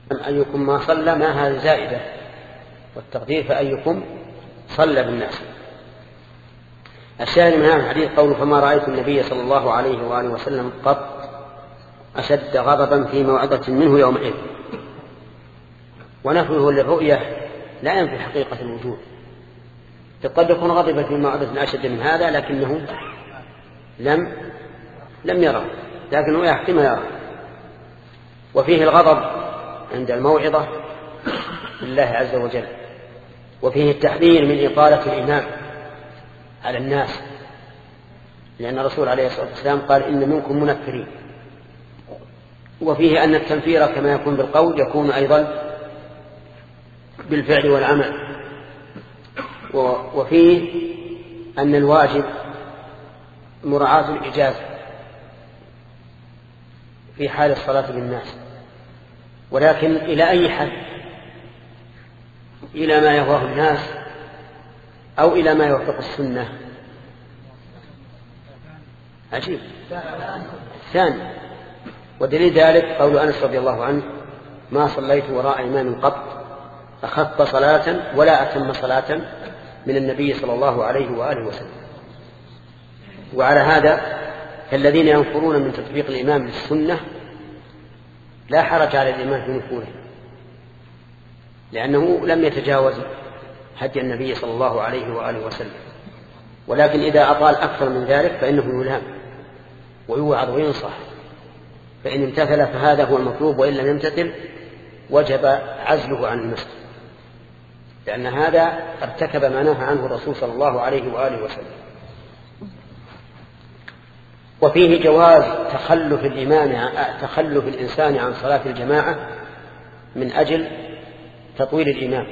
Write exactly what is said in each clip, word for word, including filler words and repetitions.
أيكم ما صلى ما هذه زائدة، والتقدير فأيكم صلى بالناس. الشاهد من هذا الحديث قوله فما رأيت النبي صلى الله عليه وآله وسلم قط أشد غضبا في موعظة منه يومئذ. ونفيه للرؤية لا ينفي حقيقة الوجود، قد يكون غضب في موعظة أشد من هذا لكنه لم لم يرى، لكنه يحتمل يرى. وفيه الغضب عند الموعظة لله عز وجل، وفيه التحذير من إطالة الإمام على الناس، لأن الرسول عليه الصلاة والسلام قال إن منكم منفرين. وفيه أن التنفير كما يكون بالقول يكون أيضا بالفعل والعمل. وفيه أن الواجب مراعاة الإجازة في حال الصلاة بالناس، ولكن إلى أي حد؟ إلى ما يهواه الناس أو إلى ما يوافق السنة؟ عجيب. ثاني. ودليل ذلك قول أنس رضي الله عنه ما صليت وراء إمام قط أخف صلاة ولا أتم صلاة من النبي صلى الله عليه وآله وسلم. وعلى هذا فالذين ينفرون من تطبيق الإمام للسنة لا حرج على الإمام في نفوره، لأنه لم يتجاوز هدي النبي صلى الله عليه وآله وسلم. ولكن إذا أطال أكثر من ذلك فإنه يلام ويوعظ وينصح، فإن امتثل فهذا هو المطلوب، وإن لم يمتثل وجب عزله عن المسجد، لأن هذا ارتكب ما نهى عنه الرسول صلى الله عليه وآله وسلم. وفيه جواز تخلف الإمام تخلف الإنسان عن صلاة الجماعة من أجل تطويل الإمام،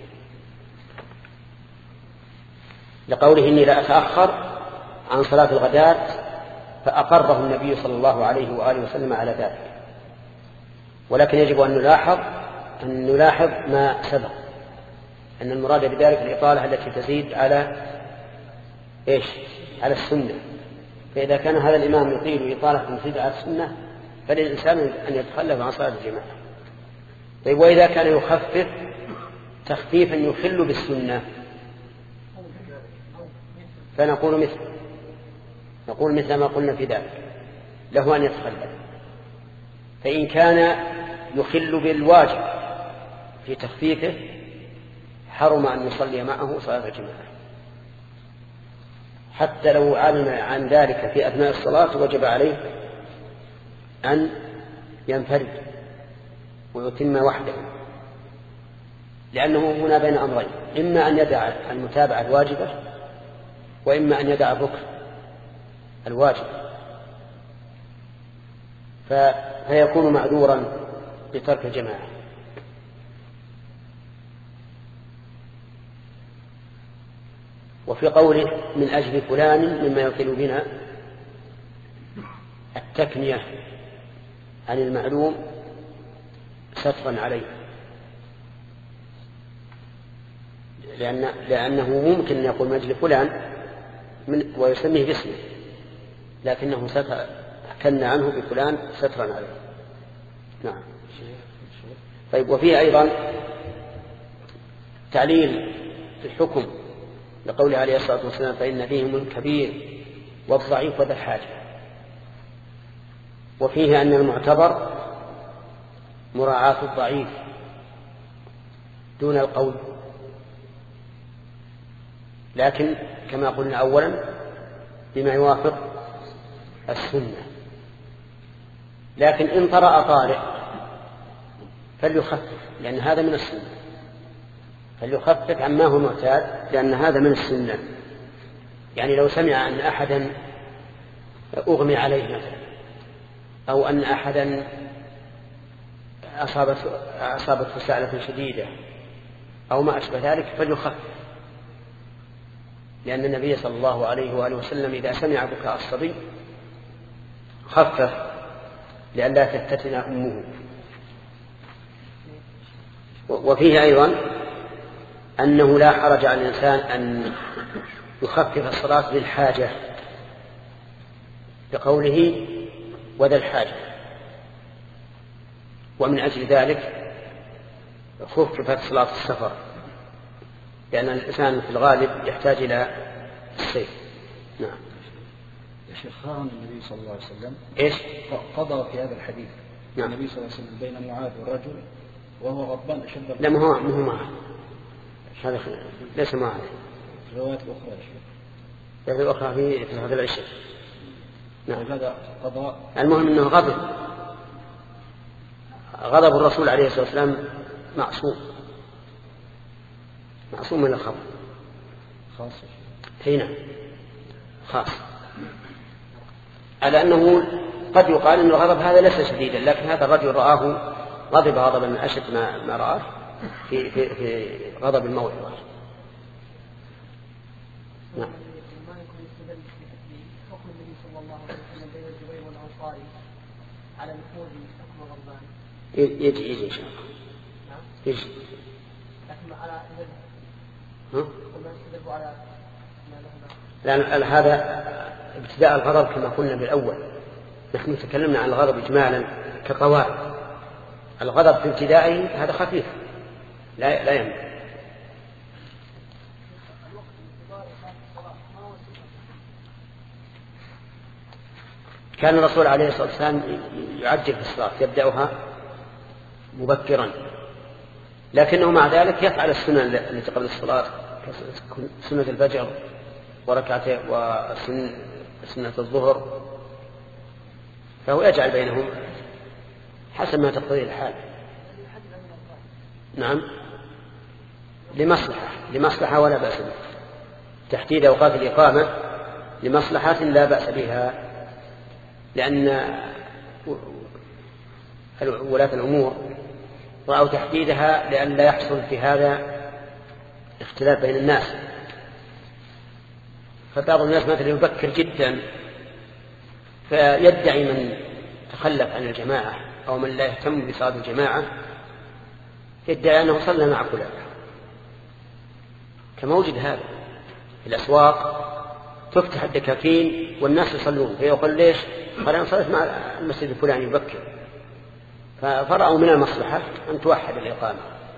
لقوله إني لا أتأخر عن صلاة الغداة فأقره النبي صلى الله عليه وآله وسلم على ذلك. ولكن يجب أن نلاحظ أن نلاحظ ما سبق، أن المراد بذلك الإطالة التي تزيد على إيش؟ على السنة. فإذا كان هذا الإمام يطيل إطالة تزيد على السنة فللإنسان أن يتخلف عن صلاة الجماعة. طيب وإذا كان يخفف تخفيفا يخل بالسنة فنقول مثل نقول مثل ما قلنا في ذلك، له أن يتخلف. فإن كان يخل بالواجب في تخفيفه حرم أن يصلي معه صلاة الجماعة، حتى لو علم عن ذلك في أثناء الصلاة وجب عليه أن ينفرد ويتم وحده، لأنه هنا بين أمرين، إما أن يدع المتابعة الواجبة وإما أن يدع الركن الواجب، فيكون معذورا بترك الجماعة. وفي قوله من أجل فلان مما يطيل بنا التكنية عن المعلوم سترا عليه، لأن لأنه ممكن أن يقول من أجل فلان من ويسميه باسمه، لكنه كن عنه بفلان سترا عليه. نعم. طيب وفيه أيضا تعليل في الحكم لقوله عليه الصلاة والسلام فإن فيهم الكبير والضعيف وذا الحاجة. وفيه أن المعتبر مراعاة الضعيف دون القول، لكن كما قلنا أولا بما يوافق السنة. لكن إن طرأ طارئ فليخفف، لأن هذا من السنة، فليخفف عما هو معتاد، لأن هذا من السنة. يعني لو سمع أن أحدا أغمي عليه مثلا، أو أن أحدا أصابته أصابته سعلة شديدة أو ما أشبه ذلك فليخفف، لأن النبي صلى الله عليه وآله وسلم إذا سمع بكاء الصبي خفف لئلا تفتتن أمه. وفيه أيضا أنه لا حرج على الإنسان أن يخفف الصلاة للحاجة بقوله وذا الحاجة. ومن أجل ذلك خففت صلاة السفر، لأن الإنسان في الغالب يحتاج إلى السيف. نعم. يا شيخ، خارن النبي صلى الله عليه وسلم إيش؟ قضى في هذا الحديث. نعم. النبي صلى الله عليه وسلم بين معاذ والرجل وهو غضبان أشد. لا، ما هو ما هو معه، هذا ليس معه. الروايات الأخرى يا شيخ. الروايات الأخرى في في هذا العشاء. نعم. هذا قضاء. المهم أنه غضب. غضب الرسول عليه الصلاة والسلام معصوم، معصوم من الخطأ. خاص. هنا خاص، على أنه قد يقال أن الغضب هذا ليس شديدا، لكن هذا الرجل رآه غضب غضبا من أشد ما, ما رآه في, في, في غضب الموعظة. نعم. يجي يجي إن شاء الله. يجي. ها؟ لأن هذا ابتداء الغضب كما قلنا بالأول، نحن تكلمنا عن الغضب إجمالا كقواعد. الغضب في ابتدائه هذا خفيف لا لا يمنع. كان الرسول عليه الصلاة والسلام يعجل في الصلاة، يبدأها مبكرا، لكنه مع ذلك يفعل السنة التي قبل الصلاة، سنة الفجر وركعتين وسنة الظهر، فهو يجعل بينهم حسب ما تقتضيه الحال. نعم، لمصلحة لمصلحة ولا بأس بها. تحديد أوقات الإقامة لمصلحة لا بأس بها، لأن ولاة الأمور رأوا تحديدها لأن لا يحصل في هذا اختلاف بين الناس. فبعض الناس مثلا يبكر جدا فيدعي من تخلف عن الجماعة أو من لا يهتم بصلاة الجماعة يدعي أنه صلى مع فلان، كموجد هذا في الأسواق تفتح الدكاكين والناس يصلون، فيقول ليش؟ قال أنا صليت مع المسجد الفلاني يبكر. فرأوا من المصلحة أن توحد الإقامة.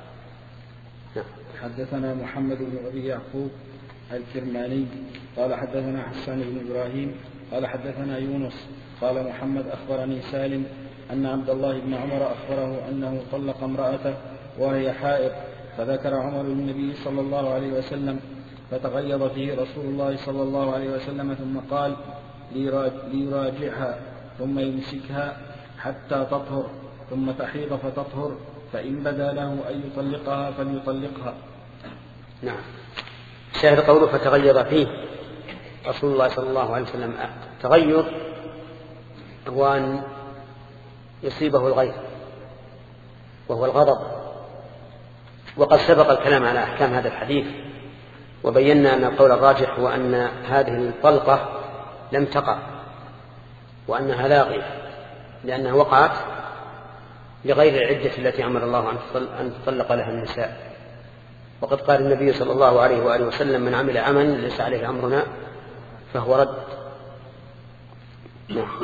حدثنا محمد بن أبي يعقوب الكرماني قال حدثنا حسان بن إبراهيم قال حدثنا يونس قال محمد أخبرني سالم أن عبد الله بن عمر أخبره أنه طلق امرأته وهي حائض، فذكر عمر للنبي صلى الله عليه وسلم، فتغيظ فيه رسول الله صلى الله عليه وسلم ثم قال ليراجعها ثم يمسكها حتى تطهر ثم تحيض فتطهر، فإن بدا له أن يطلقها فليطلقها. نعم. شاهد قوله فتغيظ فيه رسول الله صلى الله عليه وسلم. تغيظ هو أن يصيبه الغيظ وهو الغضب، وقد سبق الكلام على أحكام هذا الحديث وبينا أن القول الراجح هو أن هذه الطلقة لم تقع وأنها لاغية، لأنها وقعت لغير العدة التي أمر الله أن تطلق لها النساء. وقد قال النبي صلى الله عليه وآله وسلم من عمل عملا ليس عليه أمرنا فهو رد. نعم.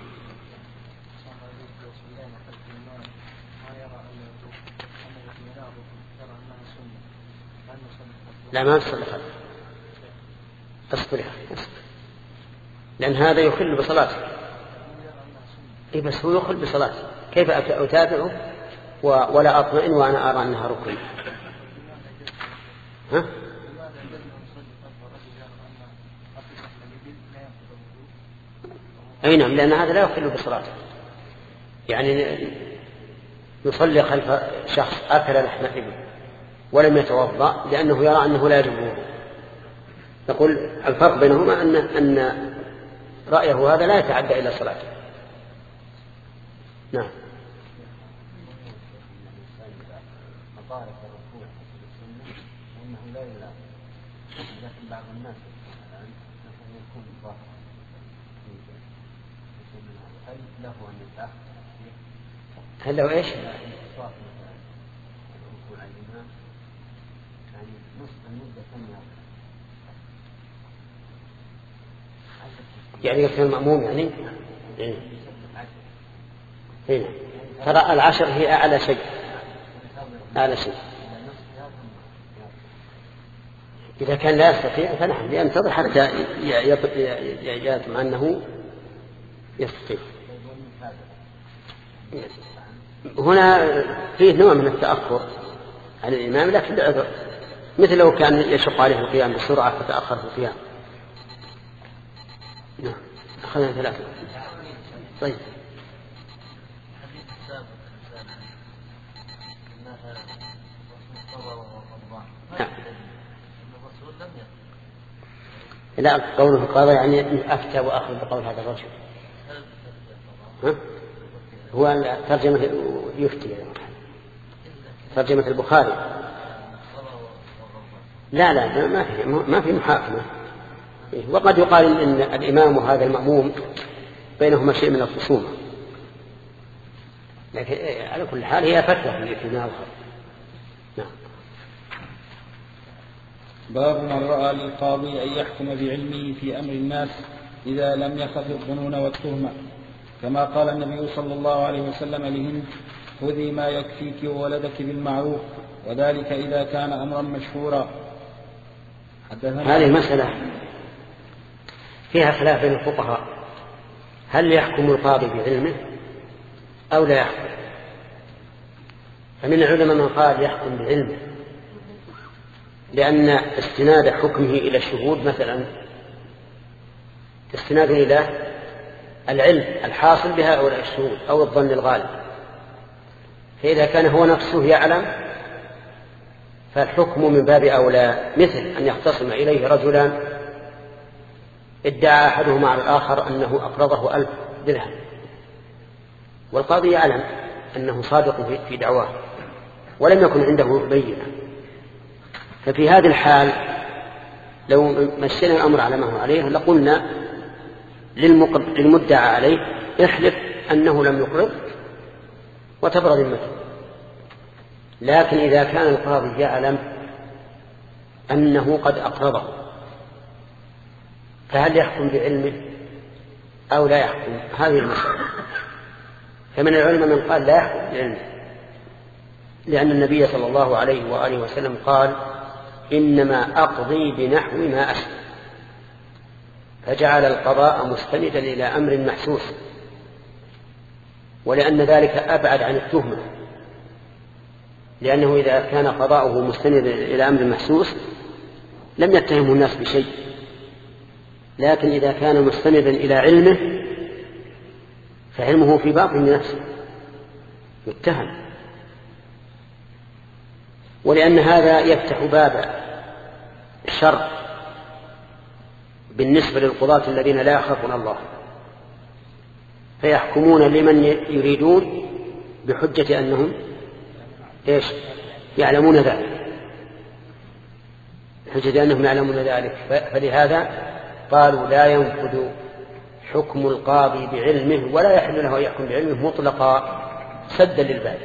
لا ما تصلي خلف، اصبرها لأن هذا يخل بصلاته. إيه بس هو يخل بصلاته، كيف أتابعه ولا أطمئن وأنا أرى أنها ركن؟ ها؟ أي نعم، لأن هذا لا يخل بصلاته. يعني يصلي خلف شخص أكل لحم إبل ولم يتوضأ لأنه يرى أنه لا يجب وضوء. نقول الفرق بينهما أن أن رأيه هذا لا يتعدى إلى صلاته. نعم. هل له إيش؟ يعني يكون المأموم يعني هنا ترى العشر هي أعلى شيء. أعلى شيء. إذا كان لا يستطيع فنحن ينتظر حتى يجزم أنه يستطيع. هنا فيه نوع من التأخر عن الإمام لكن بعذر، مثل لو كان يشق عليه القيام بسرعة فتأخر في القيام. نعم أخذنا ثلاثة. طيب نعم. لا قوله في القاضي يعني أفتى وأخذ بقول هذا الرجل. ها؟ هو ترجمة يفتي ترجمة البخاري. لا لا ما في ما في محاكمة. وقد يقال إن الإمام وهذا المأموم بينهما شيء من الخصومة، لكن على كل حال هي فتوى في الماضي. نعم. باب من رأى للقاضي أن يحكم بعلمه في أمر الناس إذا لم يخف الظنون والتهمة، كما قال النبي صلى الله عليه وسلم لهند: خذي ما يكفيك وولدك بالمعروف، وذلك إذا كان أمرا مشهورا. هذه المسألة فيها خلاف بين الفقهاء، هل يحكم القاضي بعلمه أو لا يحكم؟ فمن العلماء من قال يحكم بعلمه، لأن استناد حكمه إلى الشهود مثلا استناد إلى العلم الحاصل بهؤلاء الشهود أو الظن الغالب، فإذا كان هو نفسه يعلم فالحكم من باب أولى، مثل أن يختصم إليه رجلان ادعى أحدهما على الآخر أنه أقرضه ألف درهم، والقاضي يعلم أنه صادق في دعواه ولم يكن عنده بينة، ففي هذه الحال لو مشينا الأمر على ما هو عليه لقلنا للمدعى عليه احلف أنه لم يقرض وتبرأ ذمته. لكن إذا كان القاضي يعلم أنه قد أقرضه فهل يحكم بعلمه أو لا يحكم؟ هذه المسألة. فمن العلماء من قال لا يحكم بعلمه، لأن النبي صلى الله عليه وآله وسلم قال: إنما أقضي بنحو ما أسلم، فجعل القضاء مستندا إلى أمر محسوس، ولأن ذلك أبعد عن التهمة، لأنه إذا كان قضاؤه مستندا إلى أمر محسوس لم يتهمه الناس بشيء، لكن إذا كان مستندا إلى علمه فعلمه في باطن نفسه يتهم، ولأن هذا يفتح باب الشر بالنسبة للقضاة الذين لا يخافون الله، فيحكمون لمن يريدون بحجة أنهم إيش يعلمون ذلك، بحجة أنهم يعلمون ذلك. فلهذا قالوا لا ينفذ حكم القاضي بعلمه ولا يحل له أن يحكم بعلمه مطلقا سدا للباب.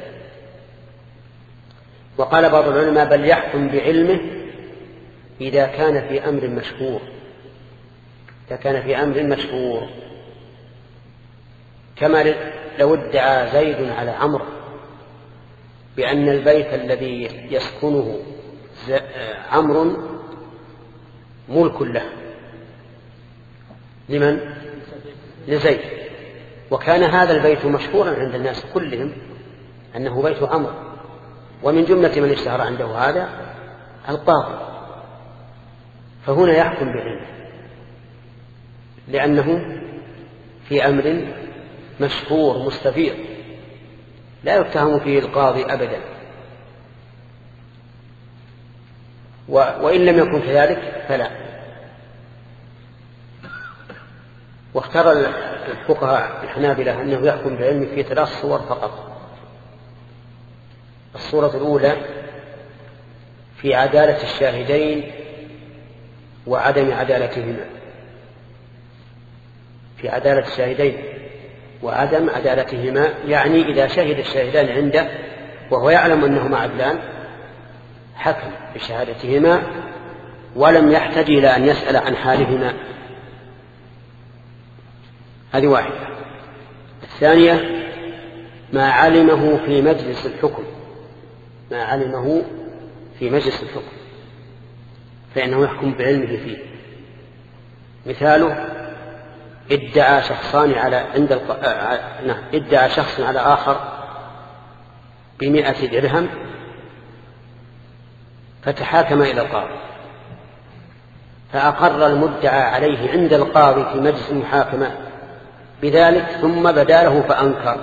وقال بعض العلماء بل يحكم بعلمه إذا كان في أمر مشهور، إذا كان في أمر مشهور، كما لو ادعى زيد على عمرو بأن البيت الذي يسكنه عمرو ملك له، لمن؟ لزيد، وكان هذا البيت مشهورا عند الناس كلهم أنه بيت عمرو، ومن جملة من اشتهر عنده هذا القاضي، فهنا يحكم بعلمه لأنه في أمر مشهور مستفيض لا يتهم فيه القاضي أبدا. وإن لم يكن كذلك فلا. واختار الفقهاء الحنابلة أنه يحكم بعلمه في ثلاث صور فقط. الصورة الأولى في عدالة الشاهدين وعدم عدالتهما، في عدالة الشاهدين وعدم عدالتهما، يعني إذا شهد الشاهدان عنده وهو يعلم أنهما عدلان حكم بشهادتهما ولم يحتج إلى أن يسأل عن حالهما. هذه واحدة. الثانية ما علمه في مجلس الحكم ما علمه في مجلس الحكم فإنه يحكم بعلمه فيه. مثاله ادعى شخصان على عند الق... آه... نعم ادعى شخص على آخر بمئة درهم فتحاكم إلى القاضي فأقر المدعى عليه عند القاضي في مجلس المحاكمة بذلك ثم بدا له فأنكر،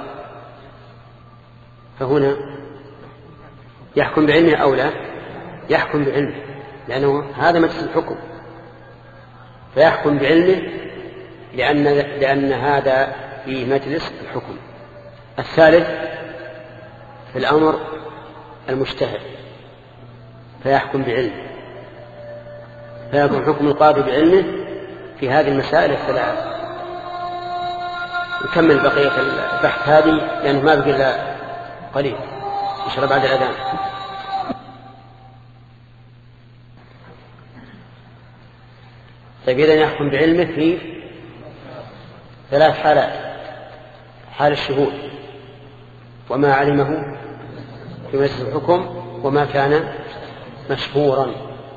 فهنا يحكم بعلمه أو لا؟ يحكم بعلمه، لأنه هذا مجلس الحكم فيحكم بعلمه لأن, لأن هذا في مجلس الحكم. الثالث في الأمر المجتهد فيحكم بعلمه، فيكون حكم القاضي بعلمه في هذه المسائل الثلاث. نكمل بقية البحث هذه لأنه ما بقي إلا قليل يشرب بعد الأذان. طيب إذن يحكم بعلمه في ثلاث حالات: حال الشهود وما علمه في مجلس الحكم وما كان مشهورا.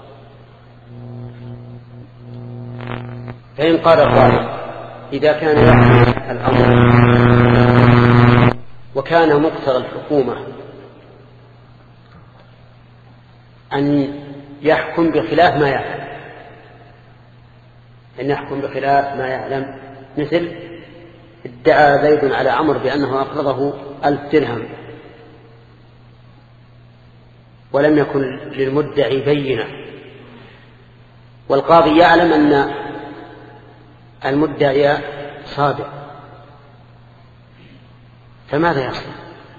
فإن قال القائل إذا كان يحكم الأمر وكان مقتضى الحكومة أن يحكم بخلاف ما يعلم، أن يحكم بخلاف ما يعلم، مثل ادعى زيد على عمرو بأنه أقرضه ألف درهم ولم يكن للمدعي بينة، والقاضي يعلم أن المدعي صادق، فماذا يصنع؟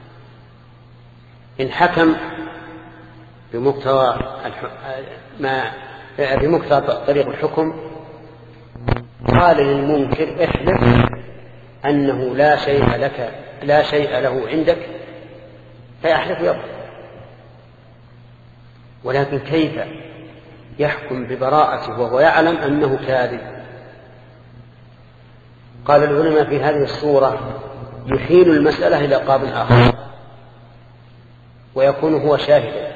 إن حكم بمقتضى ما بمقتضى طريق الحكم قال للمنكر احلف أنه لا شيء لك لا شيء له عندك فيحلف يضرب. ولكن كيف يحكم ببراءته وهو يعلم أنه كاذب؟ قال العلماء في هذه الصورة يحيل المسألة إلى قاض آخر ويكون هو شاهدا،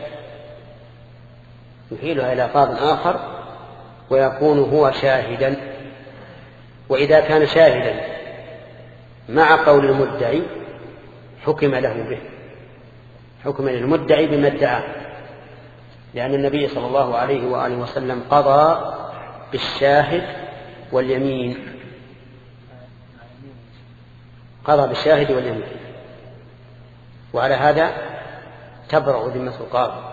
يحيلها إلى قاض آخر ويكون هو شاهدا. وإذا كان شاهدا مع قول المدعي حكم له به، حكم للمدعي بما ادعاه، لأن النبي صلى الله عليه وآله وسلم قضى بالشاهد واليمين، قضى بالشاهد واليمين، وعلى هذا تبرأ ذمة القاضي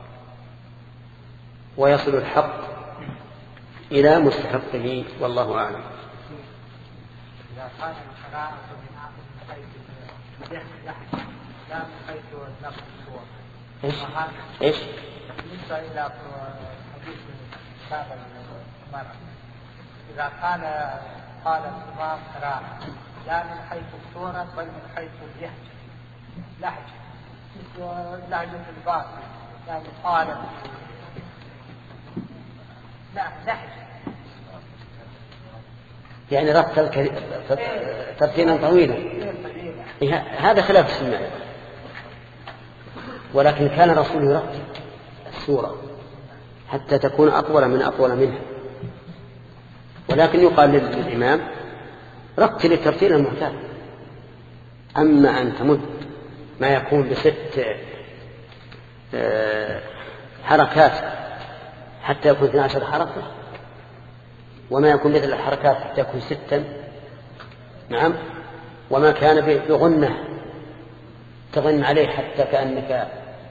ويصل الحق إلى مستحقه، والله أعلم. إذا كان القراءة من حيث لا من حيث نقل الصور. إيش؟ إيش؟ بالنسبة إلى حديث باب المرأة، إذا كان قال الإمام قراءة لا من حيث الصورة بل من حيث اللهجة، لهجة لهجة الباطل، يعني قال لا لهجة، يعني رتل ترتيلا طويلا، هذا خلاف السنة. ولكن كان الرسول يرتل السورة حتى تكون أطول من أطول منها، ولكن يقال للإمام رتل الترتيل المعتاد. أما أن تمد ما يكون بست حركات حتى يكون اثنتا عشرة حركة، وما يكون مثل الحركات حتى يكون ستا، نعم، وما كان بغنة تغن عليه حتى كأنك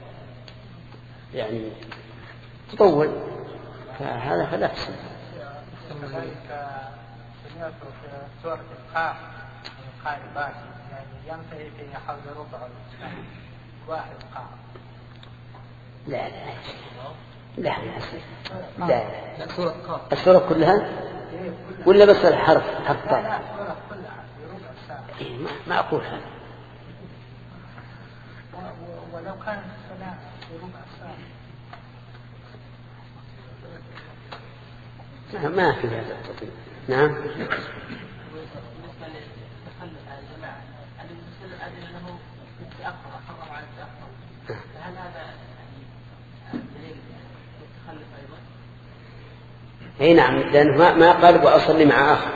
يعني تطول، فهذا خلاف السنة. كذلك سمعت في سورة القاف من قال باقي يعني ينتهي في حول ربع واحد قاف. لا لا لا لا لا السورة كلها ولا بس الحرف حرف طاء؟ لا السورة كلها بربع ساعة. ما أقول هذا. ولو كانت الصلاة بربع ساعة ما في هذا التطبيق. نعم. بالنسبة للتخلف عن الجماعة، هل المسلم أنه يتأخر حرم على التأخر؟ فهل هذا اي نعم، لأنه ما ما قال وأصلي مع آخر.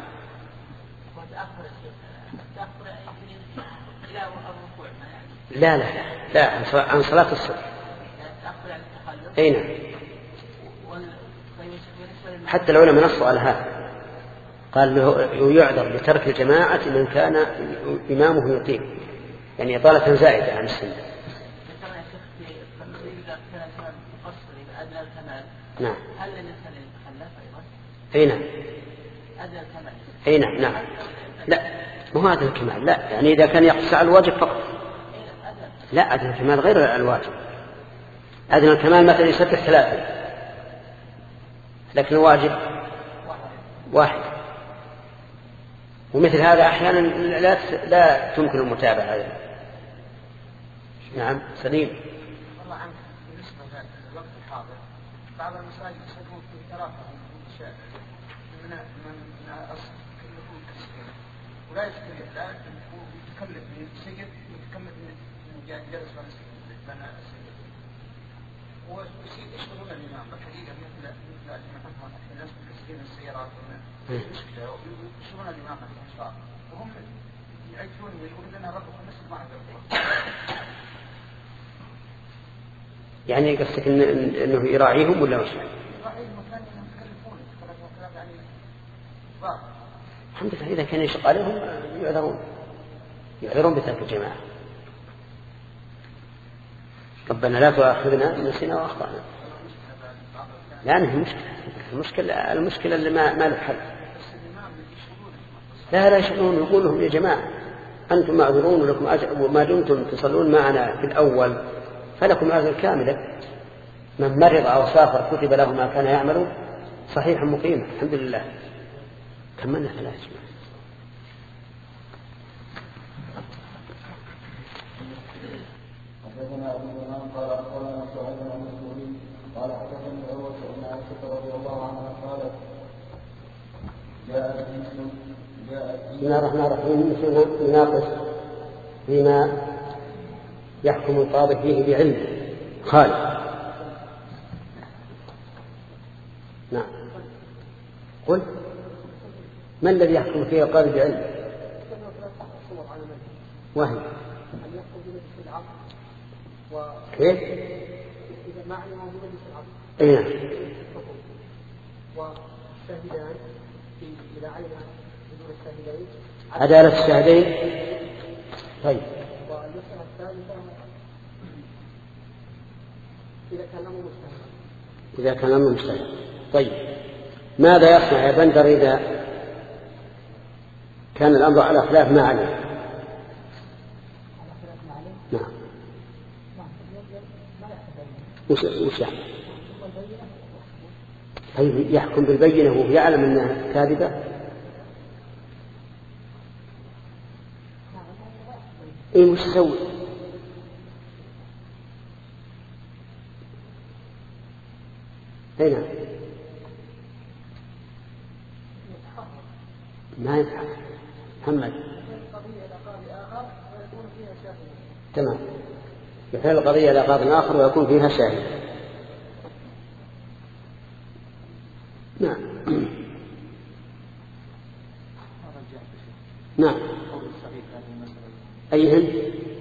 لا لا لا عن صلاة الصبح. اي نعم. حتى العلماء نصوا على هذا، قال له يعذر بترك الجماعة من كان إمامه يطيل، يعني إطالة زائدة عن السنة. نعم. هل الإنسان يتخلف أيضا؟ أي نعم. أدنى الكمال. أي نعم نعم. لا مو هذا الكمال، لا، يعني إذا كان يقص على الواجب فقط. لا، أدنى الكمال غير الواجب. أدنى الكمال مثلا يسبح ثلاثة، لكن الواجب واحد. ومثل هذا أحيانا لا لا تمكن المتابعة هذا. نعم سليم. والله عنك بالنسبة للوقت الحاضر بعض المساجد يسمون في ترافع من من أصل كلهم كسبين ولا يشتري لا يتكلف من السجد يتكلف من جالس بنا السجد ويصير يشغلون الإمام بالحقيقة مثل مثل الإمام الناس بالسجن السيارات والمشكلة يشغلون الإمام الأنصار وهم يعيشون ويقولون لنا ربكم نسل ما عندهم. يعني قصدك إن إنه يراعيهم ولا مش؟ الحمد لله إذا كان يشق عليهم يعذرون يعذرون بترك الجماعة. ربنا لا تؤاخذنا إن نسينا وأخطأنا. لا مش مشكلة، المشكلة المشكلة اللي ما ما له حل. لا لا يشقون، يقول لهم يا جماعة أنتم معذورون ولكم أجر، وما دمتم تصلون معنا في الأول فلكم أجر كاملة. من مرض أو سافر كتب له ما كان يعمل صحيحا مقيما. الحمد لله. كملنا ثلاث جماعة. حدثنا أبو الإمام قال أخبرنا سعيد بن مسعود قال حدثني عروة بن عائشة رضي الله عنها قالت جاء مسلم جاء بسم الله الرحمن الرحيم. مثلنا يناقش فيما يحكم القاضي فيه بعلم خالد. نعم. قل ما الذي يحكم فيه القاضي بعلم؟ وهي كيف؟ إذا ما علم بمجلس العقد. أي نعم. والشاهدان إذا علم بدون الشاهدين. عدالة الشاهدين. طيب. والمسألة الثالثة إذا كان الأمر مجتهد. إذا كان الأمر مجتهد. طيب. ماذا يصنع يا بندر إذا كان الأمر على خلاف ما عليه؟ نعم. وش وش يعني؟ أي يحكم بالبينة وهو يعلم أنها كاذبة؟ إيه وش يسوي؟ هنا ما يفعل محمد. تمام. يحيل القضية إلى قاضٍ آخر ويكون فيها شاهد. نعم. نعم. أيهن؟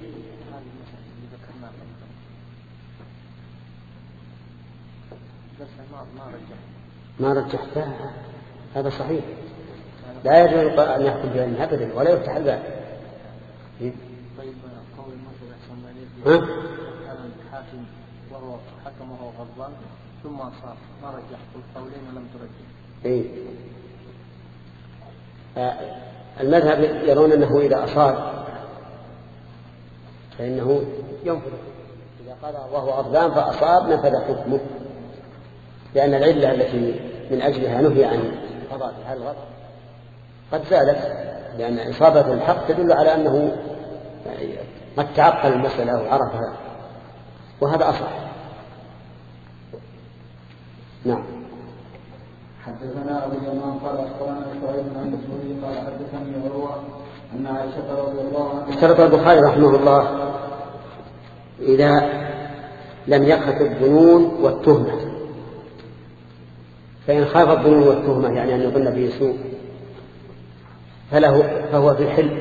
ما رجحتها. هذا صحيح. لا يجوز أن يحكم بأنها أبدا ولا يفتح الباب. طيب قول المسألة ها؟ كان الحاكم وهو حكم وهو غضبان ثم أصاب ما رجح القولين ولم ترجح. إيه. آه المذهب يرون أنه إذا أصاب فإنه ينفذ. إذا قال وهو غضبان فأصاب نفذ حكمه، لأن العلة التي من أجلها نهي عن قضاء هذا الغضب قد زالت، لأن إصابة الحق تدل على أنه قد تعقل المسألة وعرفها، وهذا أصح. نعم. حدثنا أبو اليمان قال أخبرنا سعيد بن مسعود قال حدثني عروة أن عائشة رضي الله عنها. اشترط البخاري رحمه الله إذا لم يخف الظنون والتهمة فإن خاف الظنون والتهمة يعني أن يظن به سوء فله فهو في حل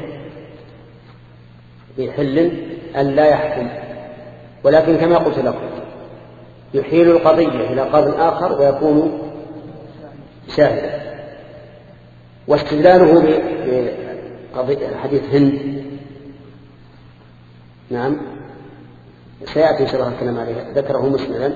في حل أن لا يحكم، ولكن كما قلت لكم يحيل القضية إلى قاض آخر ويكون شاهدا. واستدلاله بحديث هند نعم سيأتي إن شاء الله الكلام عليه، ذكره مسلما.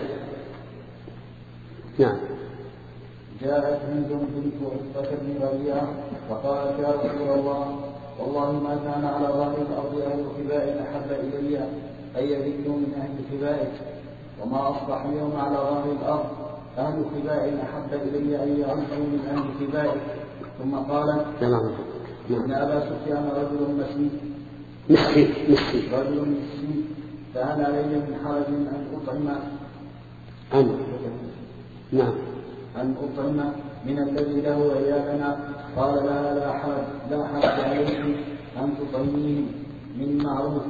نعم. جاءت هند بنت عتبة بن ربيعة فقالت يا رسول الله والله ما كان على ظهر الأرض أهل خباء أحب إلي أن يذلوا من أهل خبائك، وما أصبح اليوم على ظهر الأرض أهل خباء أحب إلي أن يعزوا من أهل خبائك. ثم قال إن أبا سفيان رجل مسيح مسيح مسيح رجل مسيح فهل علي من حرج أن أطعم أن نعم أن أطعم من الذي له عيالنا؟ قال لها لا حرج لا حرج عليك أن تطعميه من معروف.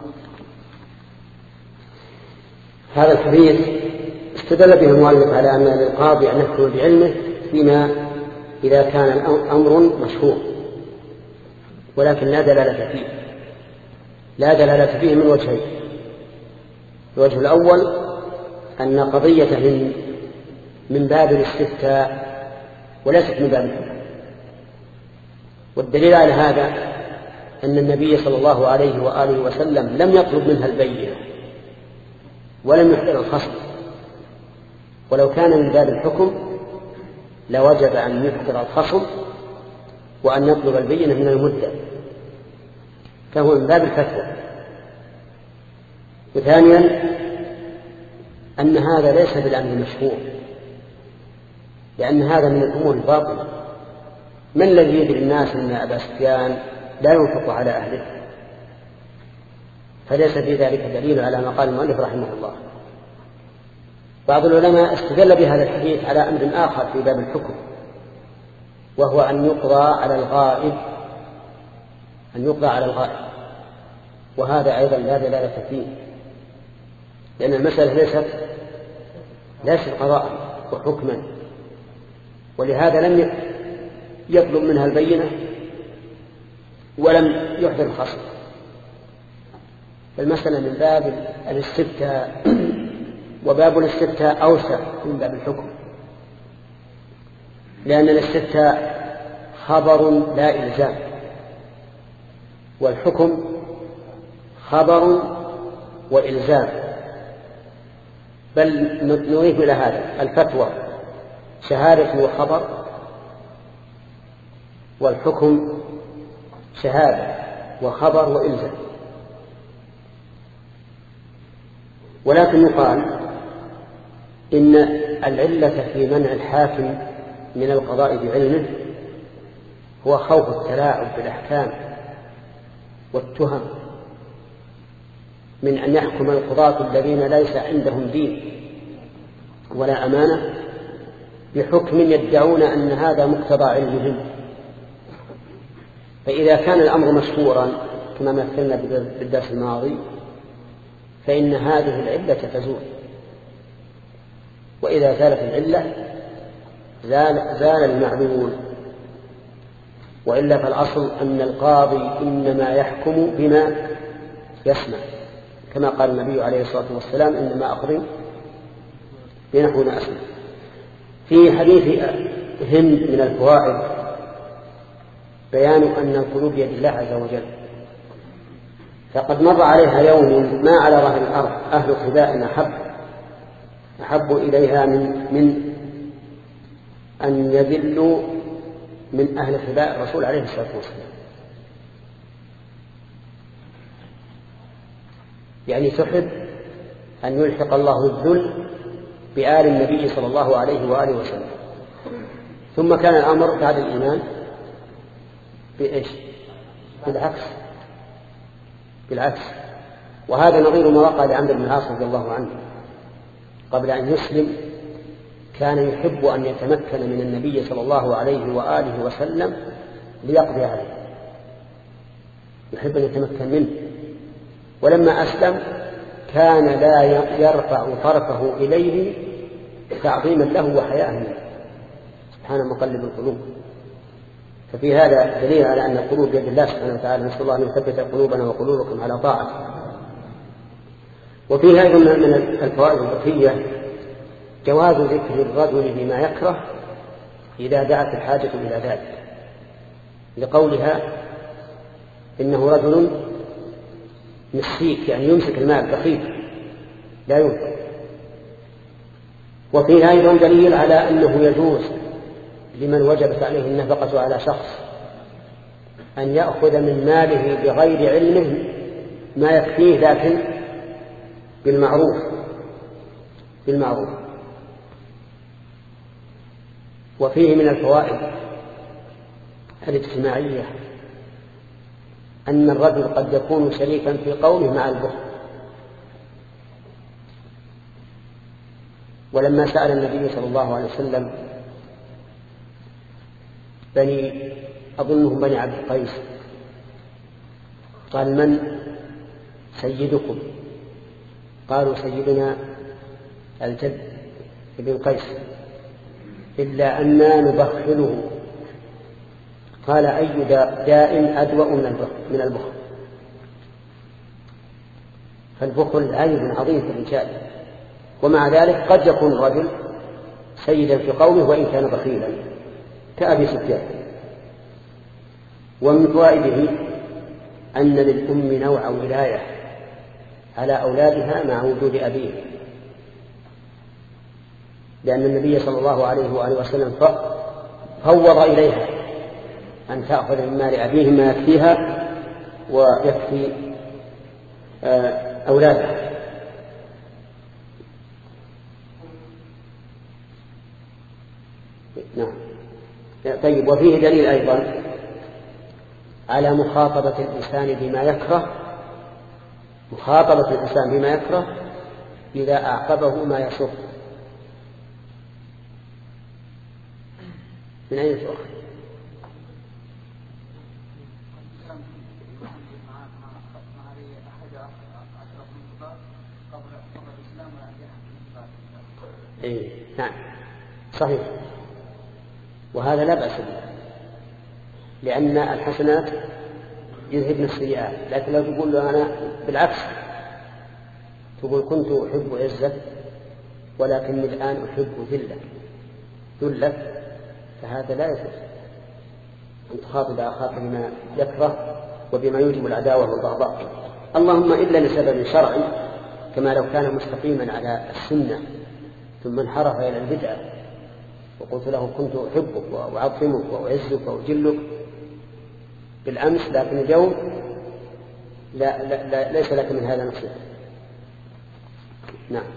هذا الحديث استدل به المؤلف على أن للقاضي أن يحكم بعلمه فيما إذا كان الأمر مشهور، ولكن لا دلالة فيه لا دلالة فيه من وجهين. الوجه الأول أن قضيته من باب الاستفتاء وليست من باب الحكم، والدليل على هذا أن النبي صلى الله عليه وآله وسلم لم يطلب منها البينة ولم يحضر الخصم، ولو كان من باب الحكم لوجب أن يحضر الخصم وأن يطلب البينة من المدعي، فهو من باب الفتوى. وثانيا أن هذا ليس بالأمر المشهور، لأن هذا من الأمور الباطلة. من الذي يدري الناس أن أبا سفيان لا ينفق على أهله؟ فليس في ذلك دليل على ما قال المؤلف رحمه الله. بعض العلماء استدل بهذا الحديث على أمر آخر في باب الحكم، وهو أن يقضى على الغائب أن يقضى على الغائب وهذا أيضا لا دلالة فيه، لأن المسألة ليست ليست قضاء وحكما، ولهذا لم يطلب منها البينة ولم يحضر الخصم. المسألة من باب الاستفتاء، وباب الاستفتاء أوسع من باب الحكم، لأن الاستفتاء خبر لا إلزام، والحكم خبر وإلزام. بل نضيف إلى هذا الفتوى شهادة وخبر، والحكم شهادة وخبر وإلزام. ولكن يقال إن العلة في منع الحاكم من القضاء بعلمه هو خوف التلاعب بالأحكام والتهم من أن يحكم القضاة الذين ليس عندهم دين ولا أمانة بحكم يدعون أن هذا مقتضى علمهم. فإذا كان الأمر مشهورا كما مثلنا بالدرس الماضي فإن هذه العلة تزول، وإذا زالت العلة زال, زال المعلول. وإلا فالأصل أن القاضي إنما يحكم بما يسمع، كما قال النبي عليه الصلاة والسلام إنما أقضي بنحو ما أسمع. في حديث هند من الفوائد بيان أن القلوب بيد الله عز وجل، فقد مر عليها يوم ما على ظهر الأرض أهل خباء أحب أحب إليها من, من أن يذلوا من أهل خباء الرسول عليه الصلاة والسلام. يعني تحب أن يلحق الله الذل بآل النبي صلى الله عليه وآله وسلم. ثم كان الأمر بعد الإيمان بإيش؟ بالعكس بالعكس وهذا نظير ما وقع لعمرو بن العاص رضي الله عنه قبل أن يسلم. كان يحب أن يتمكن من النبي صلى الله عليه وآله وسلم ليقضي عليه، يحب أن يتمكن منه. ولما أسلم كان لا يرفع طرفه إليه تعظيما له وحياء منه، سبحانه مقلب القلوب. ففي هذا دليل على أن القلوب بيد الله سبحانه وتعالى. نسأل الله أن يثبت قلوبنا وقلوبكم على طاعته. وفيها أيضا من الفوائد الفقهية جواز ذكر الرجل بما يكره إذا دعت الحاجة إلى ذلك، لقولها إنه رجل مسيك، يعني يمسك المال بخيل لا ينفق. وفيها أيضا دليل على أنه يجوز لمن وجبت عليه النفقة على شخص أن يأخذ من ماله بغير علمه ما يكفيه، لكن بالمعروف بالمعروف. وفيه من الفوائد الاجتماعية أن الرجل قد يكون شريكا في قومه مع البخل. ولما سأل النبي صلى الله عليه وسلم بني أظنهم بني عبد القيس قال: من سيدكم؟ قالوا: سيدنا الجد ابن قيس، إلا أننا نبخله. قال: أي داء أدوأ من البخل؟ فالبخل عيب عظيم في الرجال، ومع ذلك قد يكون الرجل سيدا في قومه وإن كان بخيلا كأبي سفيان. ومن فوائده أن للأم نوع ولاية على أولادها مع وجود أبيه، لأن النبي صلى الله عليه وآله وسلم فوض إليها أن تأخذ من مال أبيه ما يكفيها ويكفي أولادها. نعم. طيب. وفيه دليل أيضا على مخاطبة الإنسان بما يكره، مخاطبة الإنسان بما يكره إذا أعقبه ما يسر. من أين تؤخذ؟ إيه نعم صحيح، وهذا لا بأس به، لأن الحسنات يذهبن السيئات. لكن لو تقول له أنا بالعكس، تقول: كنت أحب عزك ولكني الآن أحب ذلك ذلك فهذا لا يجوز أن تخاطب أخاك بما يكره وبما يوجب العداوة والبغضاء، اللهم إلا لسبب شرعي، كما لو كان مستقيما على السنة ثم انحرف إلى البدعة وقلت له: كنت أحبك وأعظمك وأعزك وأجلك بالأمس، لكن اليوم لا, لا, لا ليس لك من هذا نصيب. نعم.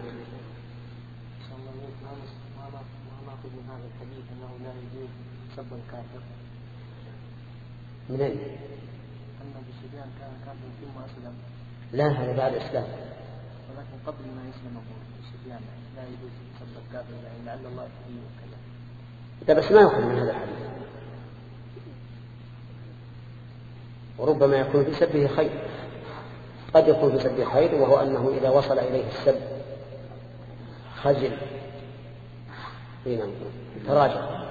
سب الكافر من أين؟ أن أبو سفيان كان كافرا ثم أسلم. لا، هذا بعد الإسلام، ولكن قبل ما يسلم أبو سفيان لا يجوز سب الكافر، يعني لعل الله يهديه وكذا. ده بس ما يأخذ من هذا الحديث، وربما يكون في سبه خير. قد يكون في سبه خير، وهو أنه إذا وصل إليه السب خجل تراجع.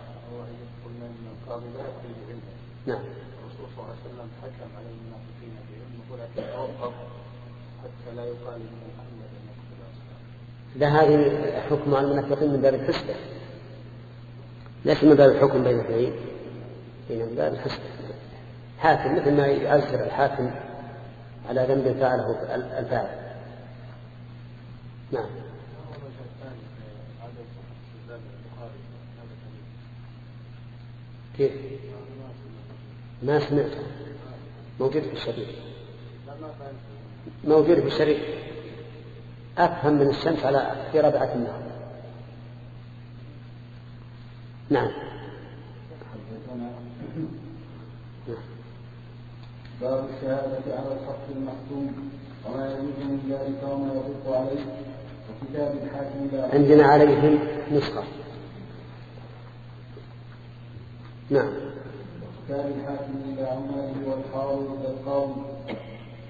نعم. الرسول صلى الله عليه وسلم حكم على المنافقين بعلمه، ولكن توقف حتى لا يقال انه محمد المقتدى. لا، هذه الحكم على المنافقين من باب الحسبة، ليس من باب الحكم بين اثنين، من باب الحسبة. حاكم مثل ما يعزر الحاكم على ذنب فعله الفاعل. نعم. كيف؟ ما سمعت. موجود في الشريف، موجود في الشريف، أفهم من الشمس على في ربعة النهار. نعم. باب الشهادة على الحق المختوم وما يجوز من ذلك وما يضيق عليه، وكتاب الحاكم لا عندنا عليهم نسخة. نعم. كتاب الحاكم إلى عماله والحاول إلى القوم.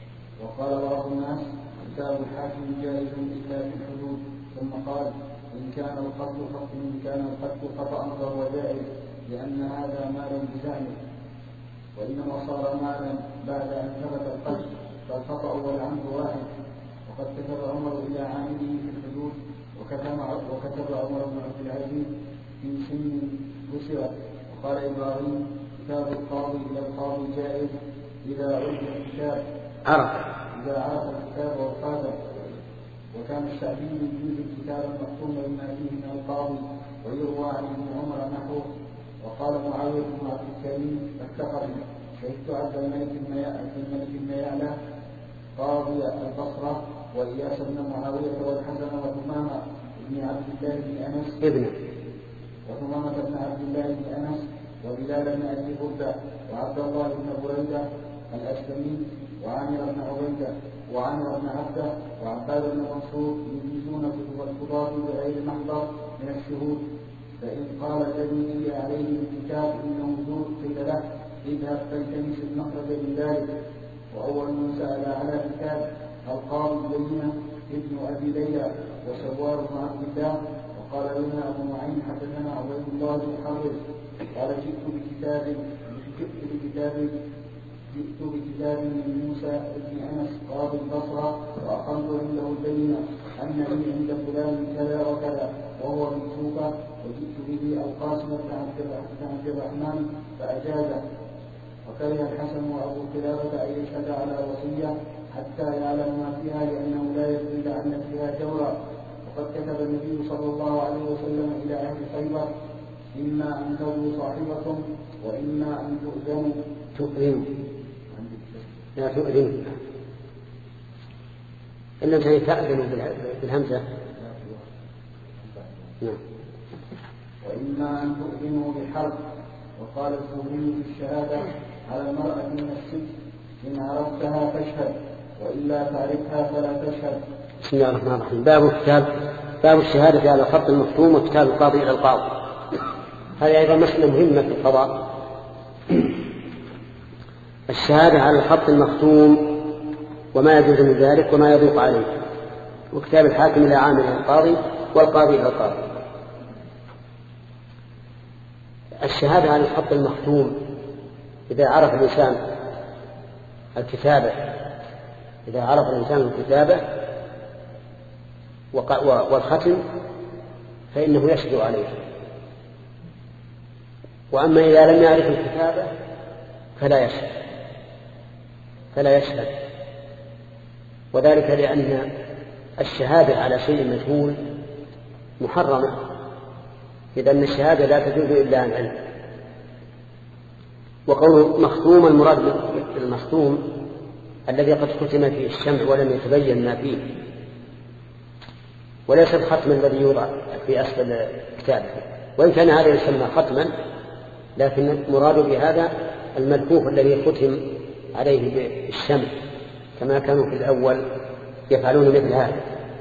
وقال بعض الناس: كتاب الحاكم جائز إلا في الحدود، ثم قال: إن كان القتل إن كان القتل خطأ فهو جائز لأن هذا مال بزعمه، وإنما صار مالا بعد أن ثبت القتل فالخطأ والعمد واحد. وقد كتب عمر إلى عامله في الحدود وكتب عمر بن عبد العزيز في سن بشرت. وقال إبراهيم كتاب القاضي إلى القاضي جائز إذا عرف الكتاب عرف إذا عرف الكتاب والقادر. وكان الشعبي يجوز الكتاب المكتوم بما فيه من القاضي، ويروى عن ابن عمر نحوه. وقال معاوية بن عبد الكريم الثقفي شهدت عبد الملك بن يعلى قاضي البصرة وإياس بن معاوية والحسن وثمامة بن عبد الله بن أنس ابن وثمامة بن عبد الله بن أنس وبلال بن أبي بردة وعبد الله بن بريدة الأسلمي وعامر بن عبيدة وعامر بن عبده وعباد بن منصور يجيزون كتب القضاة بغير محضر من الشهود. فإن قال الذي يلي عليه الكتاب إنه زور قيل له اذهب فالتمس المخرج من ذلك. وأول من سأل على كتاب القاضي بينه ابن أبي ليلى وسوار بن عبد الله. وقال لنا أبو معين حدثنا عبيد الله بن حرز قال جئت بكتاب جئت بكتاب جئت بكتاب من موسى بن أنس قاضي البصرة وأقمت عنده البينة أن لي عند فلان كذا وكذا وهو من سوقه، وجئت به القاسم بن عبد الرحمن فأجازه. وكره الحسن وأبو قلابة أن يشهد على وصية حتى يعلم ما فيها لأنه لا يدري لأن فيها جورا. وقد كتب النبي صلى الله عليه وسلم إلى أهل خيبر إما أن تولوا صاحبكم وإما أن تؤذنوا تؤذنوا لا تؤذنوا إلا أن تأذنوا بالهمزة نعم. وإما أن تؤذنوا بحرب. وقال الزهري في الشهادة على المرأة من السجن إن عرفتها فاشهد وإلا تعرفها فلا تشهد. بسم الله الرحمن الرحيم. باب الكتاب باب الشهادة على خط المختوم وكتاب القاضي إلى القاضي. هذه أيضا مسألة مهمة في القضاء. الشهادة على الخط المختوم وما يجوز من ذلك وما يضيق عليه، وكتاب الحاكم إلى عامل القاضي والقاضي إلى القاضي. الشهادة على الخط المختوم إذا عرف الإنسان الكتابة إذا عرف الإنسان الكتابة والختم فإنه يشهد عليه. وأما إذا لم يعرف الكتابة فلا يشهد فلا يشهد وذلك لأن الشهادة على شيء مجهول محرمة، إذا أن الشهادة لا تجوز إلا عن علم. وقوله مختوم المراد المختوم الذي قد ختم فيه الشمع ولم يتبين ما فيه، وليس الختم الذي يوضع في أسفل كتابه، وإن كان هذا يسمى ختما لكن المراد بهذا الملفوف الذي ختم عليه بالشمع كما كانوا في الأول يفعلون مثل هذا.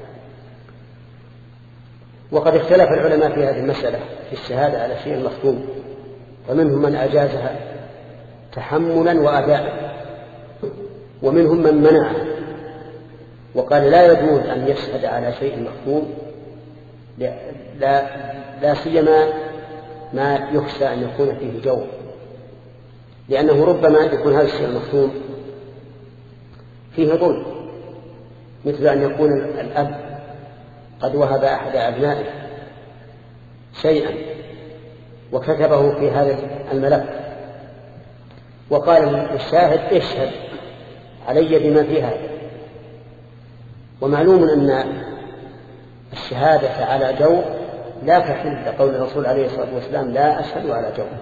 وقد اختلف العلماء في هذه المسألة في الشهادة على شيء مختوم، فمنهم من أجازها تحملا وأداء، ومنهم من منعه وقال لا يجوز أن يشهد على شيء مختوم لا, لا, لا سيما ما يخشى أن يكون فيه جور، لأنه ربما يكون هذا الشيء المختوم فيه ظلم، مثل أن يكون الأب قد وهب أحد أبنائه شيئا وكتبه في هذا الملف وقال للشاهد اشهد علي بما في هذا. ومعلوم أن الشهادة على جور لا تحل لقول الرسول عليه الصلاة والسلام لا أشهد على جور.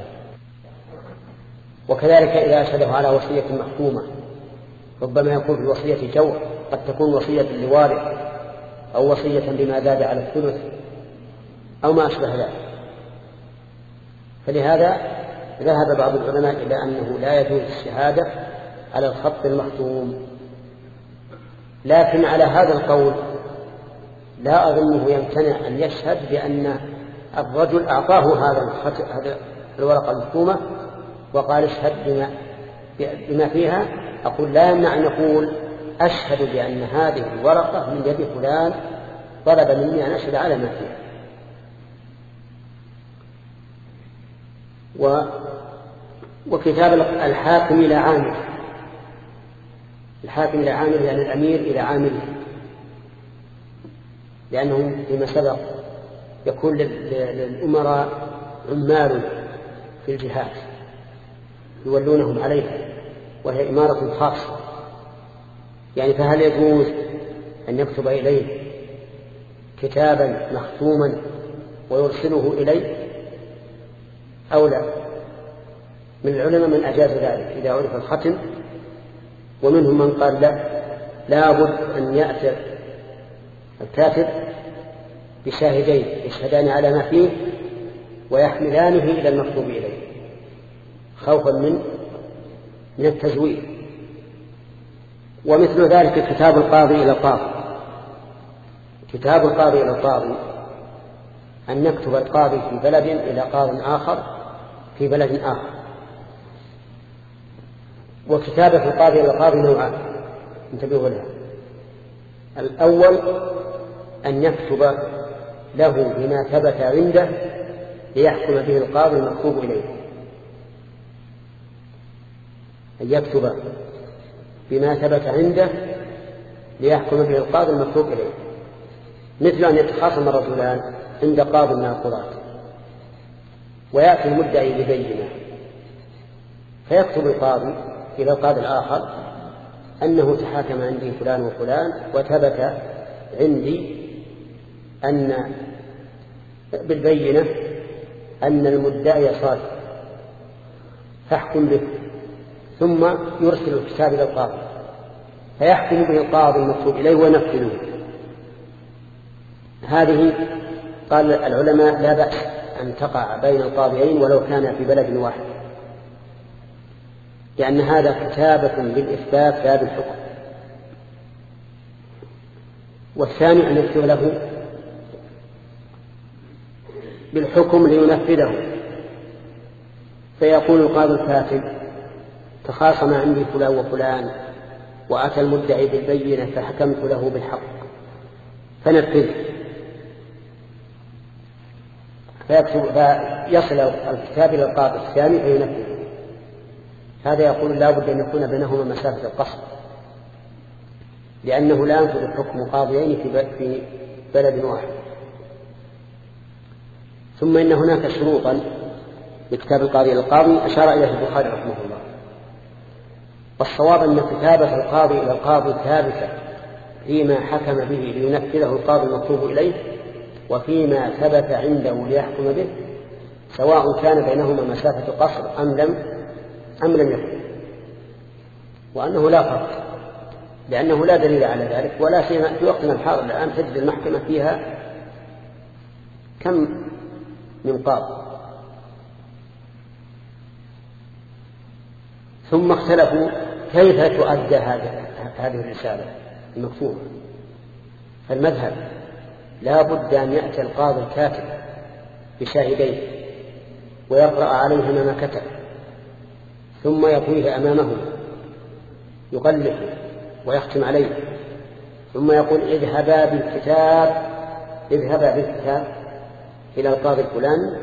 وكذلك إذا أشهده على وصية مختومة ربما يكون في الوصية جور، قد تكون وصية لوارث أو وصية بما زاد على الثلث أو ما أشبه ذلك. فلهذا ذهب بعض العلماء إلى أنه لا يجوز الشهادة على الخط المختوم، لكن على هذا القول لا أظنه يمتنع أن يشهد بأن الرجل أعطاه هذا الورقة المختومة وقال اشهد بما, بما فيها. أقول لا يمنع أن يقول أشهد بأن هذه الورقة من يد فلان طلب مني أن أشهد على ما فيها، و وكتاب الحاكم إلى عامل، الحاكم إلى عامل يعني الأمير إلى عامل، لأنه فيما سبق يكون للأمراء عمال في الجهات يولونهم عليها وهي إمارة خاصة، يعني فهل يجوز أن يكتب إليه كتابا مختوما ويرسله إليه أو لا؟ من العلماء من أجاز ذلك إذا عرف الختم، ومنهم من قال لا، لا بد أن يأتي الكاتب بشاهدين يشهدان على ما فيه ويحملانه إلى المكتوب إليه خوفا من من التزوير. ومثل ذلك كتاب القاضي إلى القاضي، كتاب القاضي إلى القاضي أن يكتب القاضي في بلد إلى قاض آخر في بلد آخر. وكتابة القاضي إلى القاضي نوعان انتبهوا لها. الأول أن يكتب له بما ثبت عنده ليحكم به القاضي المكتوب إليه، أن يكتب بما ثبت عنده ليحكم به القاضي المكتوب إليه، مثل أن يتخاصم الرجلان عند قاضي من القضاة ويأتي المدعي ببينة، فيكتب القاضي إلى القاضي الآخر أنه تحاكم عندي فلان وفلان وثبت عندي أن بالبينة أن المدعي صادق فاحكم به، ثم يرسل الكتاب إلى القاضي فيحكم به القاضي المكتوب إليه وينفذه. هذه قال العلماء لا بأس أن تقع بين القاضيين ولو كان في بلد واحد، لأن هذا كتابة بالإثبات لا بالحكم. والثاني أن يكتب له بالحكم لينفذه، فيقول القاضي الكاتب تخاصم عندي فلان وفلان وأتى المدعي بالبينة فحكمت له بالحق فنفذ، فيكتب فيصل الكتاب إلى القاضي الثاني فينفذ. هذا يقول لا بد أن يكون بينهما مسافة القصر، لأنه لا ينفذ حكم قاضيين في بلد واحد. ثم إن هناك شروطا لكتاب القاضي إلى القاضي أشار إليه البخاري رحمه الله، والصواب أن كتابة القاضي إلى القاضي ثابتة فيما حكم به لينفذه القاضي المطلوب إليه وفيما ثبت عنده ليحكم به، سواء كان بينهما مسافة قصر أم لم أم لم يكن، وأنه لا فرق، لأنه لا دليل على ذلك، ولا سيما في وقتنا الحاضر الآن تجد المحكمة فيها كم من قاضي. ثم اختلفوا كيف تؤدى هذه الرسالة المكتوبة، فالمذهب لا بد أن يأتي القاضي الكاتب بشاهدين ويقرأ عليهما ما كتب، ثم يطويه أمامه يغلق ويختم عليه، ثم يقول اذهبا بالكتاب اذهبا بالكتاب إلى القاضي الفلاني،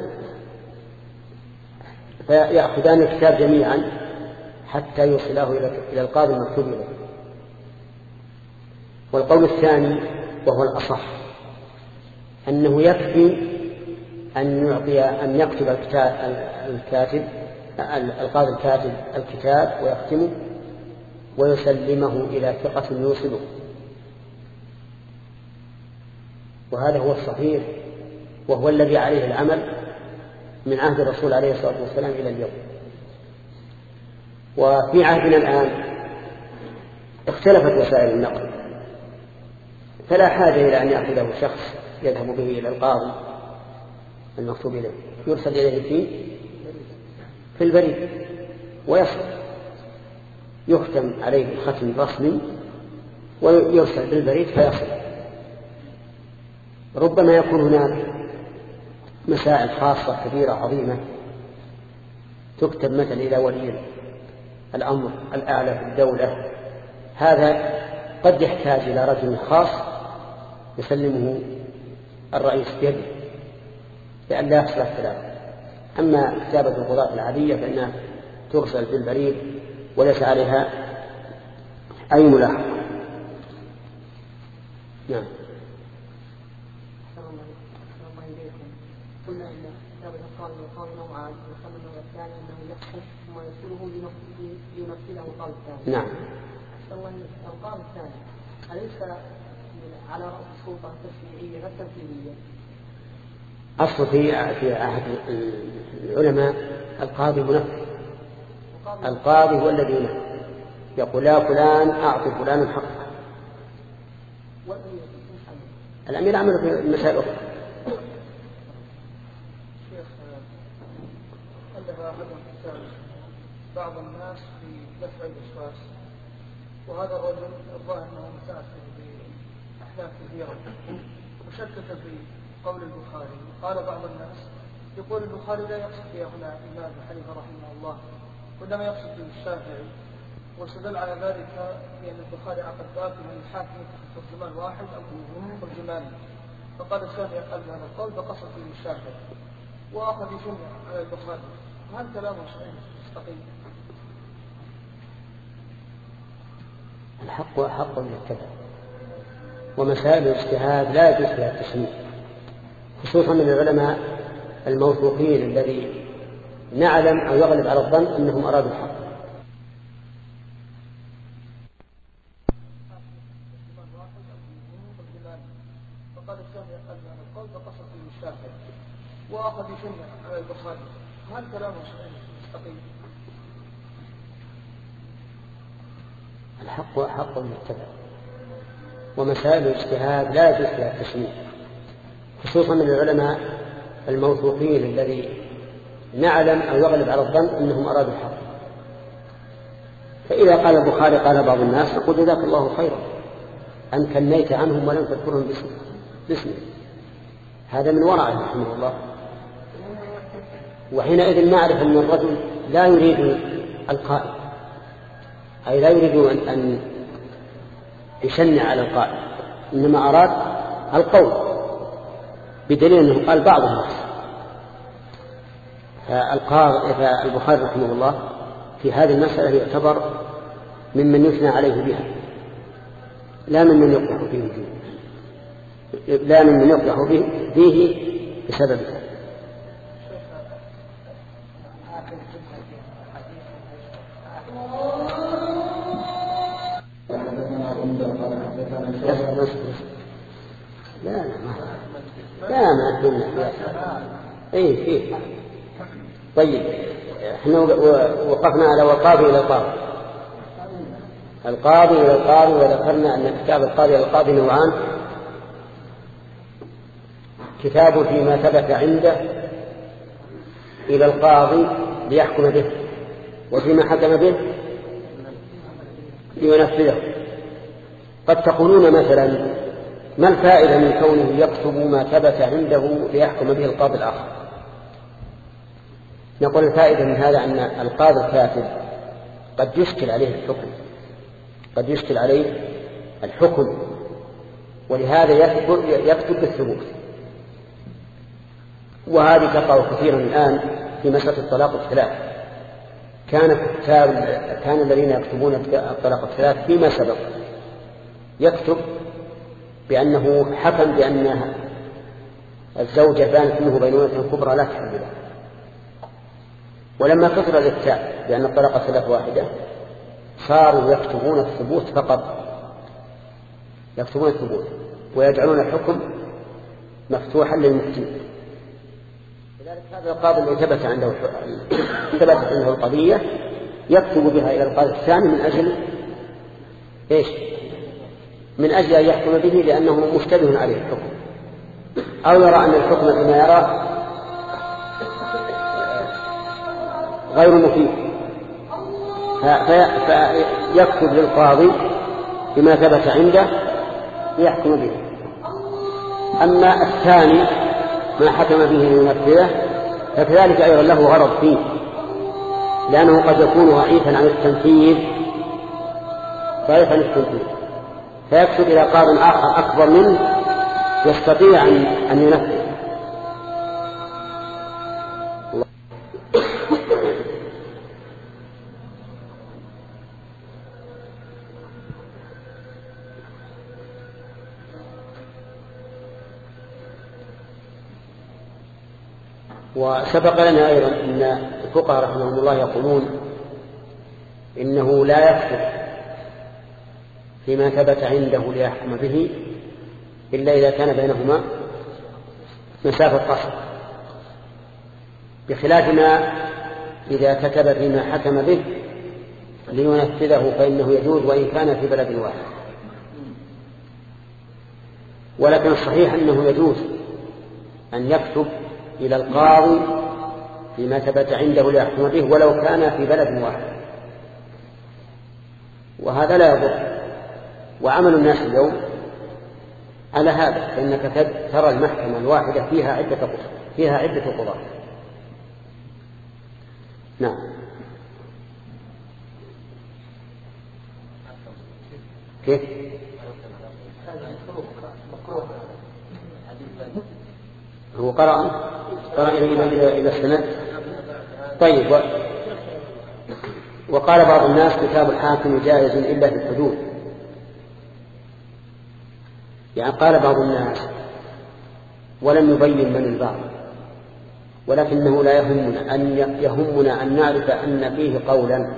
فيأخذان الكتاب جميعا حتى يوصله إلى القاضي المكتوب له. والقول الثاني وهو الأصح أنه يكفي أن يعطي أن يكتب الكاتب القاضي الكاتب الكتاب ويختمه ويسلمه إلى ثقة يوصله، وهذا هو الصحيح وهو الذي عليه العمل من عهد الرسول عليه الصلاة والسلام إلى اليوم. وفي عهدنا الآن اختلفت وسائل النقل، فلا حاجة إلى أن يأخذه شخص يذهب به إلى القاضي المكتوب إليه، يرسل إليه فيه في البريد ويصل يختم عليه ختم رسمي ويرسل بالبريد فيصل. ربما يكون هناك مسائل خاصة كبيرة عظيمة تكتب مثلا إلى ولي الأمر الأعلى في الدولة، هذا قد يحتاج إلى رجل خاص يسلمه الرئيس بيده لأن لا يحصل اختلاف. أما كتابة القضاة العادية فإنها ترسل بالبريد وليس عليها أي ملاحظة. نعم. قلنا ان كتاب القاضي والقاضي نوعان، وقال النوع الثاني انه يحكم ثم يرسله ليمثله القاضي الثاني. نعم. الله القاضي الثاني أليس على رأس السلطة التشريعية لا التنفيذية؟ أصل في في عهد العلماء القاضي منفذ، القاضي هو الذي ينفذ، يقول يا فلان أعطي فلان حقه. الأمير عمل في المسائل الأخرى. شيخ ألف أحد بعض الناس في دفع الوسواس، وهذا الرجل الظاهر أنه متأثر بأحداث كثيرة وشكك في قول البخاري. قال بعض الناس يقول البخاري لا يقصد به هنا الإمام أبي حنيفة رحمه الله، وإنما يقصد به الشافعي، واستدل على ذلك بأن البخاري عقد باب من الحاكم ترجمان واحد أو ترجمان، فقال الشافعي قال بهذا القول فقصد به الشافعي وأخذ يشنع على البخاري. هل كلامه صحيح مستقيم؟ الحق حق متبع، ومسائل الاجتهاد لا يجوز فيها التسمية، خصوصا من العلماء الموثوقين الذي نعلم أو يغلب على الظن أنهم أرادوا الحق. فقال الشافعي قال بهذا القول فقصد به الشافعي وأخذ يشنع على البخاري. هل كلامه صحيح مستقيم؟ الحق حق متبع، ومسائل الاجتهاد لا يجوز فيها التسمية، خصوصا من العلماء الموثوقين الذي نعلم أو يغلب على الظن أنهم أرادوا الحق. فإذا قال البخاري قال بعض الناس نقول جزاك الله خيرا أن كنيت عنهم ولم تذكرهم باسمه، هذا من ورعه رحمه الله. وحينئذ نعرف أن الرجل لا يريد القائل، أي لا يريد أن يشنع على القائل، إنما أراد القول، بدليل أنه قال بعض الناس. فالبخاري رحمه الله في هذه المسألة يعتبر ممن يثنى عليه بها، لا ممن يقدح فيه لا ممن يقدح به بسببها. لا لا لا ما أدلنا اي فيه. طيب احنا وقفنا على والقاضي الى القاضي، القاضي الى القاضي، وذكرنا ان كتاب القاضي الى القاضي نوعان: كتاب فيما ثبت عنده الى القاضي ليحكم به، وفيما حكم به لينفذه. قد تقولون مثلا ما الفائدة من كونه يكتب ما ثبت عنده ليحكم به القاضي الآخر؟ نقول الفائدة من هذا أن القاضي الكاتب قد يشكل عليه الحكم، قد يشكل عليه الحكم، ولهذا يكتب بالثبوت. وهذه تقع كثيرا الآن في مسألة الطلاق الثلاث. كان كتاب كان الذين يكتبون الطلاق الثلاث فيما سبق يكتب بأنه حكم بأن الزوجة بانت منه بينونة كبرى لا تحل له. ولما كثر الإفتاء بأن الطلاق الثلاث واحدة صاروا يكتبون الثبوت فقط، يكتبون الثبوت ويجعلون الحكم مفتوحا للمفتين. لذلك هذا القاضي الذي ثبت عنده ثبتت عنده القضية يكتب بها إلى القاضي الثاني من أجل إيش؟ من أجل أن يحكم به لأنه مشتبه عليه الحكم، أو يرى أن الحكم بما يرى غير مفيد، فيكتب للقاضي بما ثبت عنده ليحكم به. أما الثاني ما حكم به لينفذه فكذلك أيضا له غرض فيه، لأنه قد يكون ضعيفا عن التنفيذ ضعيفا عن التنفيذ فيكتب إلى قاض آخر أكبر منه يستطيع أن ينفذ. وسبق لنا أيضا أن الفقهاء رحمهم الله يقولون إنه لا يكتب فيما ثبت عنده ليحكم به إلا إذا كان بينهما مسافة قصر، بخلاف ما إذا كتب فيما حكم به لينفذه فإنه يجوز وإن كان في بلد واحد. ولكن الصحيح أنه يجوز أن يكتب إلى القاضي فيما ثبت عنده ليحكم به ولو كان في بلد واحد، وهذا لا يضر. وعمل الناس اليوم على هذا، فإنك ترى المحكمة الواحدة فيها عدة فيها عدة قضاة. نعم. كيف؟ هو قرأ قرأ إلى إلى إلى السند. طيب. و... وقال بعض الناس كتاب الحاكم جائز إلا في الحدود. يعني قال بعض الناس ولم يبين من البعض، ولكنه لا يهمنا أن يهمنا أن نعرف أن فيه قولا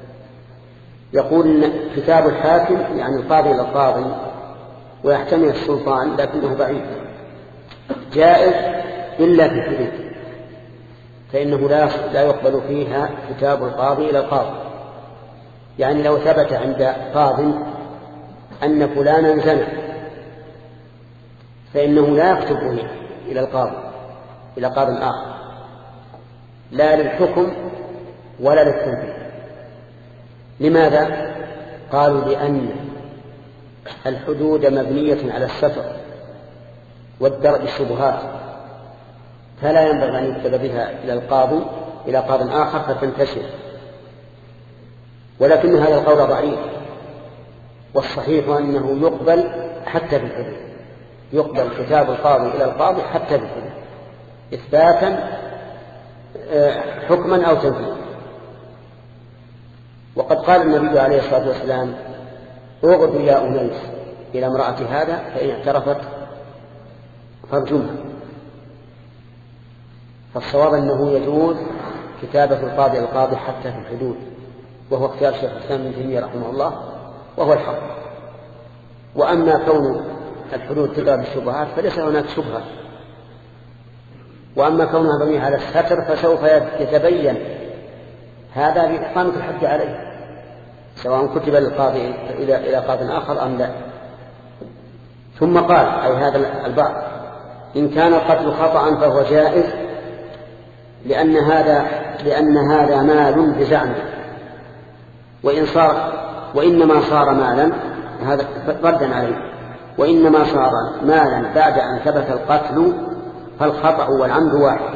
يقول كتاب الحاكم يعني القاضي إلى القاضي ويحتمل السلطان لكنه بعيد، جائز إلا في الحدود، فإنه لا يقبل فيها كتاب القاضي إلى القاضي. يعني لو ثبت عند قاض أن فلانا زنى فإنه لا يكتب إلى القاضي إلى قاض آخر، لا للحكم ولا للتنفيذ. لماذا؟ قالوا لأن الحدود مبنية على الستر والدرء الشبهات، فلا ينبغي أن يكتب بها إلى القاضي إلى قاض آخر فتنتشر. ولكن هذا القول ضعيف، والصحيح أنه يقبل حتى في الحدود، يقبل كتاب القاضي إلى القاضي حتى في الحدود إثباتا حكما أو تنفيذا. وقد قال النبي عليه الصلاة والسلام اغد يا أنيس إلى امرأة هذا فإن اعترفت فارجمها. فالصواب أنه يجوز كتابة القاضي القاضي حتى في الحدود، وهو اختيار شيخ الإسلام ابن تيمية رحمه الله، وهو الحق. وأما كون الحدود تدرى بالشبهات فليس هناك شبهة، وأما كونها مبنية على الستر فسوف يتبين هذا بإقامة الحد عليه، سواء كتب للقاضي إلى إلى قاض آخر أم لا. ثم قال أي هذا البعض إن كان القتل خطأ فهو جائز لأن هذا لأن هذا مال بزعمه، وإن صار وإنما صار مالا، هذا ردا عليه، وإنما صار مالا بعد أن ثبت القتل فالخطأ والعمد واحد.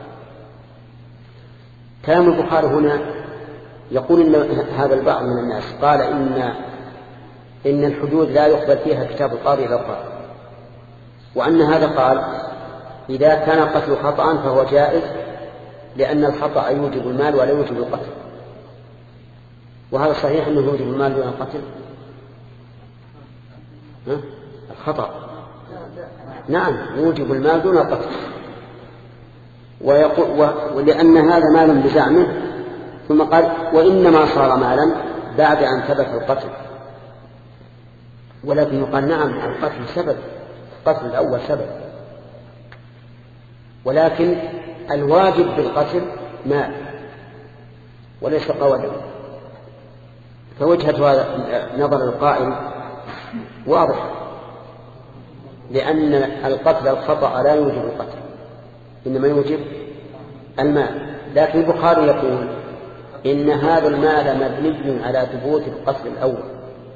كلام البخاري هنا يقول إن هذا البعض من الناس قال إن إن الحدود لا يقبل فيها كتاب القاضي إلى القاضي، وأن هذا قال إذا كان القتل خطأ فهو جائز لأن الخطأ يوجب المال ولا يوجب القتل. وهذا صحيح أنه يوجب المال دون القتل. ها؟ الخطأ نعم يوجب المال دون القتل، ويقول ولأن هذا مال بزعمه. ثم قال وإنما صار مالا بعد أن ثبت القتل. ولكن يقال نعم القتل سبب، القتل الأول سبب، ولكن الواجب بالقتل مال وليس قولا. فوجهة هذا نظر القائل واضح، لأن القتل الخطأ لا يوجب القتل إنما يوجب المال. لكن البخاري يقول إن هذا المال مبني على ثبوت القتل الأول،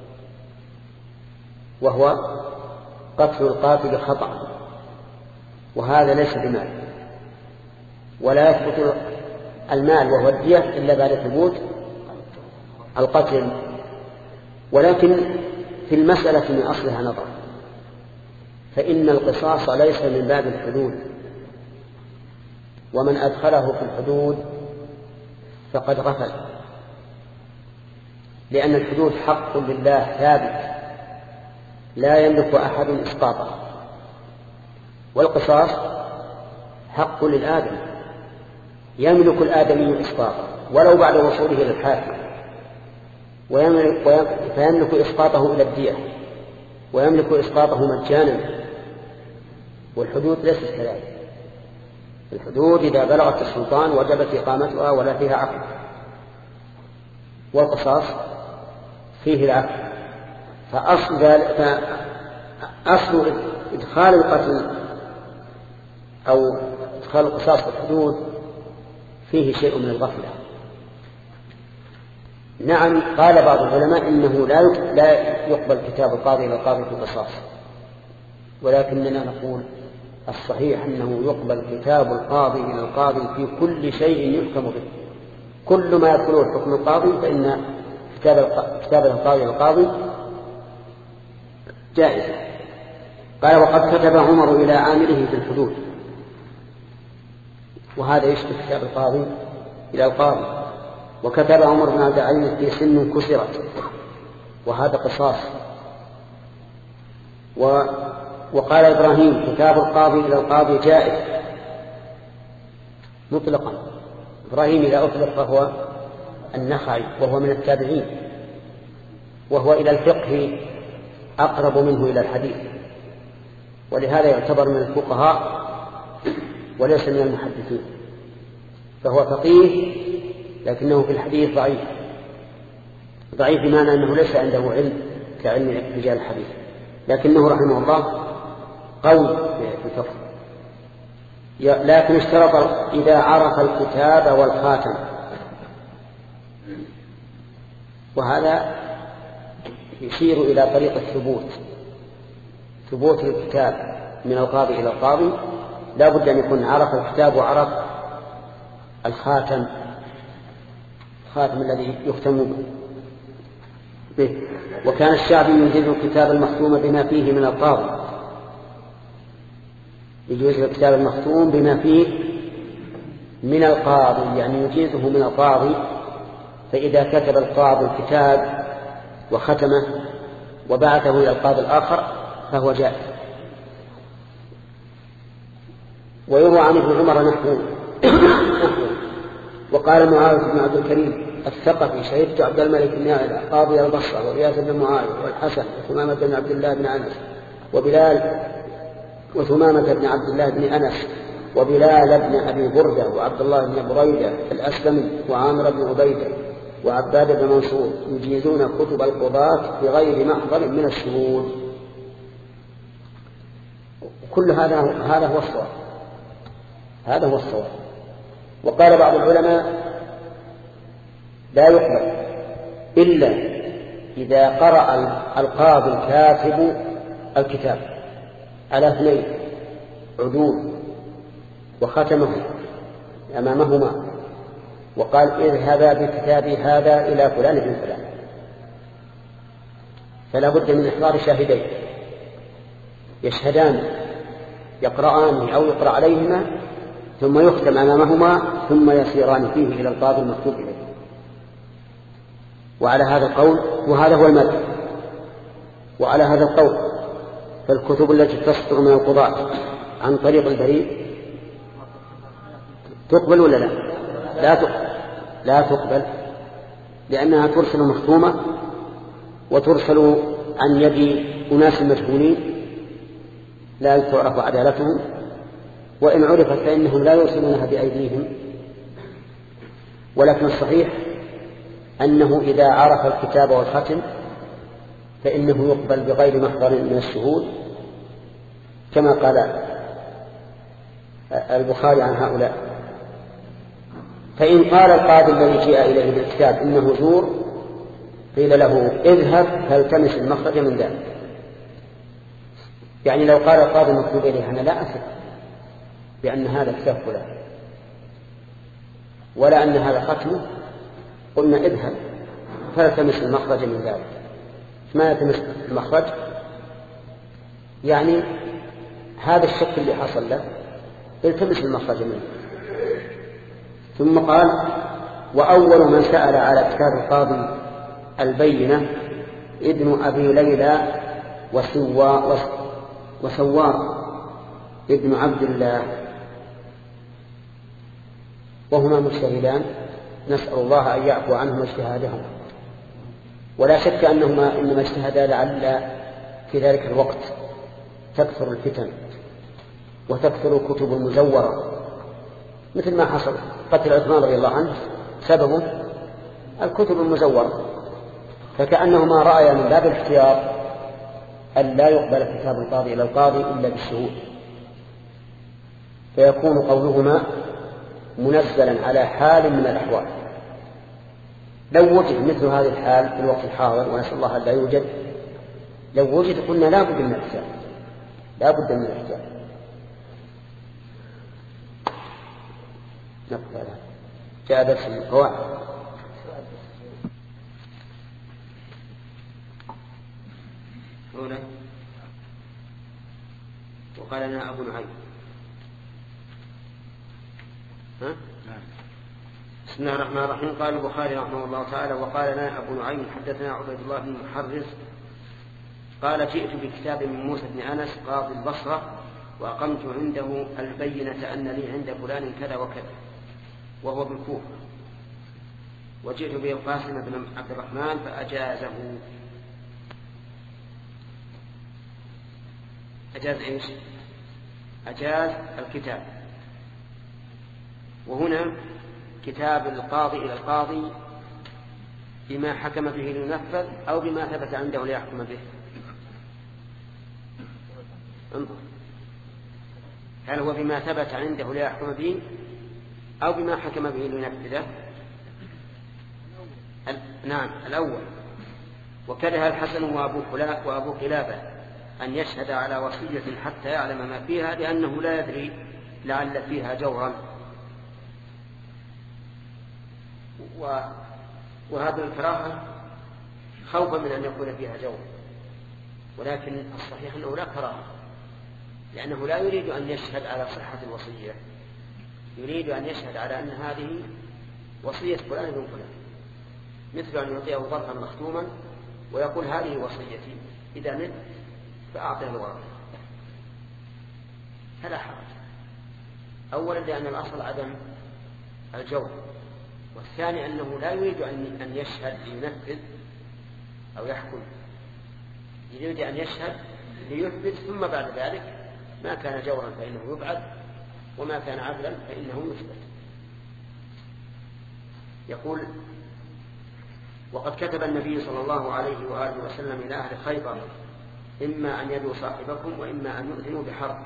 وهو قتل القاتل خطأ، وهذا ليس بمال، ولا يثبت المال وهو الدية إلا بعد ثبوت القتل. ولكن في المسألة من أصلها نظر، فإن القصاص ليس من باب الحدود، ومن أدخله في الحدود فقد غفل، لأن الحدود حق لله ثابت لا يملك أحد إسقاطه، والقصاص حق للآدم يملك الآدمي إسقاطه ولو بعد وصوله إلى الحاكم، ويملك فيملك إسقاطه إلى الدية، ويملك إسقاطه مجانا. والحدود ليست كذلك. الحدود إذا بلغت السلطان وجبت إقامتها ولا فيها عقد، والقصاص فيه العقد. فأصل, فأصل إدخال القتل أو إدخال القصاص في الحدود فيه شيء من الغفلة. نعم، قال بعض العلماء إنه لا يقبل كتاب القاضي إلى القاضي في القصاص، ولكننا نقول الصحيح أنه يقبل كتاب القاضي إلى القاضي في كل شيء يحكم به. كل ما يدخله حكم القاضي فإن كتاب القاضي إلى القاضي جائز. قال وقد كتب عمر إلى عامله في الحدود، وهذا يشبه كتاب القاضي إلى القاضي. وكتب عمر بن عبد العزيز في سن كسرت، وهذا قصاص. و وقال إبراهيم كتاب القاضي إلى القاضي جائز مطلقا. إبراهيم إذا أطلق فهو النخعي وهو من التابعين، وهو إلى الفقه أقرب منه إلى الحديث، ولهذا يعتبر من الفقهاء وليس من المحدثين. فهو فقيه لكنه في الحديث ضعيف، ضعيف بمعنى أنه ليس عنده علم كعلم رجال الحديث، لكنه رحمه الله قوي في الفقه. لكن اشترط إذا عرف الكتاب والخاتم، وهذا يشير إلى طريق الثبوت، ثبوت الكتاب من القاضي إلى القاضي لا بد أن يكون عرف الكتاب وعرف الخاتم، الخاتم الذي يختم به. وكان الشعبي يجيز الكتاب المختوم بما فيه من القاضي، يجيز الكتاب المختوم بما فيه من القاضي، يعني يجيزه من القاضي. فإذا كتب القاضي الكتاب وختمه وبعثه إلى القاضي الآخر فهو جائز. ويروى عن ابن عمر نحو وقال معاوية بن عبد الكريم الثقفي شهدت عبد الملك بن يعلى قاضي البصرة وإياس بن معاوية والحسن وثمامة بن عبد الله بن أنس وبلال وثمامة بن عبد الله بن أنس وبلال بن أبي بردة وعبد الله بن بريدة الأسلمي وعامر بن عبيدة وعباد بن منصور يجيزون كتب القضاة بغير محضر من الشهود. كل هذا هذا هو الصواب، هذا هو الصواب. وقال بعض العلماء لا يقبل إلا إذا قرأ القاضي الكاتب الكتاب على اثنين عدول وختمه أمامهما وقال اذهبا بكتابي هذا إلى فلان بن فلان، فلا بد من إحضار شاهدين يشهدان يقرآن أو يقرأ عليهما ثم يختم أمامهما ثم يسيران فيه إلى القاضي المكتوب إليه. وعلى هذا القول، وهذا هو المذهب، وعلى هذا القول فالكتب التي تصدر من القضاة عن طريق البريء تقبل ولا لا؟ لا تقبل، لا تقبل، لأنها ترسل مختومة وترسل عن يد أناس مجهولين لا تعرف عدالتهم، وإن عرفت فإنهم لا يرسلونها بأيديهم. ولكن الصحيح أنه إذا عرف الكتاب والختم فإنه يقبل بغير محضر من الشهود، كما قال البخاري عن هؤلاء. فإن قال القاضي الذي جاء إليه بالكتاب إنه زور قيل له اذهب فالتمس المخرج من ذلك. يعني لو قال القاضي المكتوب إليه أنا لا أثق بأن هذا كتاب فلان ولا أن هذا ختمه، قلنا اذهب فالتمس المخرج من ذلك. ما يلتمس المخرج؟ يعني هذا الشك اللي حصل له التمس المخرج منه. ثم قال وأول من سأل على كتاب القاضي البينة ابن أبي ليلى وسوا وسوار ابن عبد الله. وهما مجتهدان نسأل الله أن يعفو عنهما اجتهادهما. ولا شك أنهما إنما اجتهدا لعل في ذلك الوقت تكثر الفتن وتكثر الكتب المزورة، مثل ما حصل قتل عثمان رضي الله عنه سببه الكتب المزورة، فكأنهما رأيا من باب الاحتياط أن لا يقبل كتاب القاضي إلى القاضي إلا بالشهود، فيكون قولهما منزلا على حال من الأحوال. لو وجد مثل هذه الحال في الوقت الحاضر، ونسأل الله أن لا يوجد، لو وجد قلنا لا بد من الاحتياط، لا بد من الاحتياط. نقل جاء درس القواعد. أولا وقال لنا أبو نعيم ها؟ بسم الله الرحمن الرحيم. قال البخاري رحمه الله تعالى وقال لنا أبو نعيم حدثنا عبيد الله بن محرز قال جئت بكتاب من موسى بن أنس قاضي البصرة وأقمت عنده البينة أن لي عند فلان كذا وكذا وهو بالكوفة، وجئت به القاسم بن عبد الرحمن فأجازه. أجاز إيش؟ أجاز الكتاب. وهنا كتاب القاضي إلى القاضي بما حكم به لينفذ أو بما ثبت عنده ليحكم به. انظر، هل هو بما ثبت عنده ليحكم به أو بما حكم به لينفذه؟ نعم الأول. وكره الحسن وأبو خلافة أن يشهد على وصية حتى يعلم ما فيها، لأنه لا يدري لعل فيها جورا. وهذه الكراهة خوفا من أن يكون فيها جور، ولكن الصحيح أنه لا كراهة، لأنه لا يريد أن يشهد على صحة الوصية، يريد أن يشهد على أن هذه وصية فلان بن فلان، مثل أن يعطيه ظرفا مختوما ويقول هذه وصيتي إذا مت فأعطيه الورق، فلا حرج. أولا لأن الأصل عدم الجور، والثاني أنه لا يريد أن يشهد لينفذ أو يحكم، يريد أن يشهد ليثبت، ثم بعد ذلك ما كان جورا فإنه يبعد، وما كان عدلا فإنه يثبت. يقول وقد كتب النبي صلى الله عليه وآله وسلم إلى أهل خيبر إما أن يدوا صاحبكم وإما أن يؤذنوا بحرب.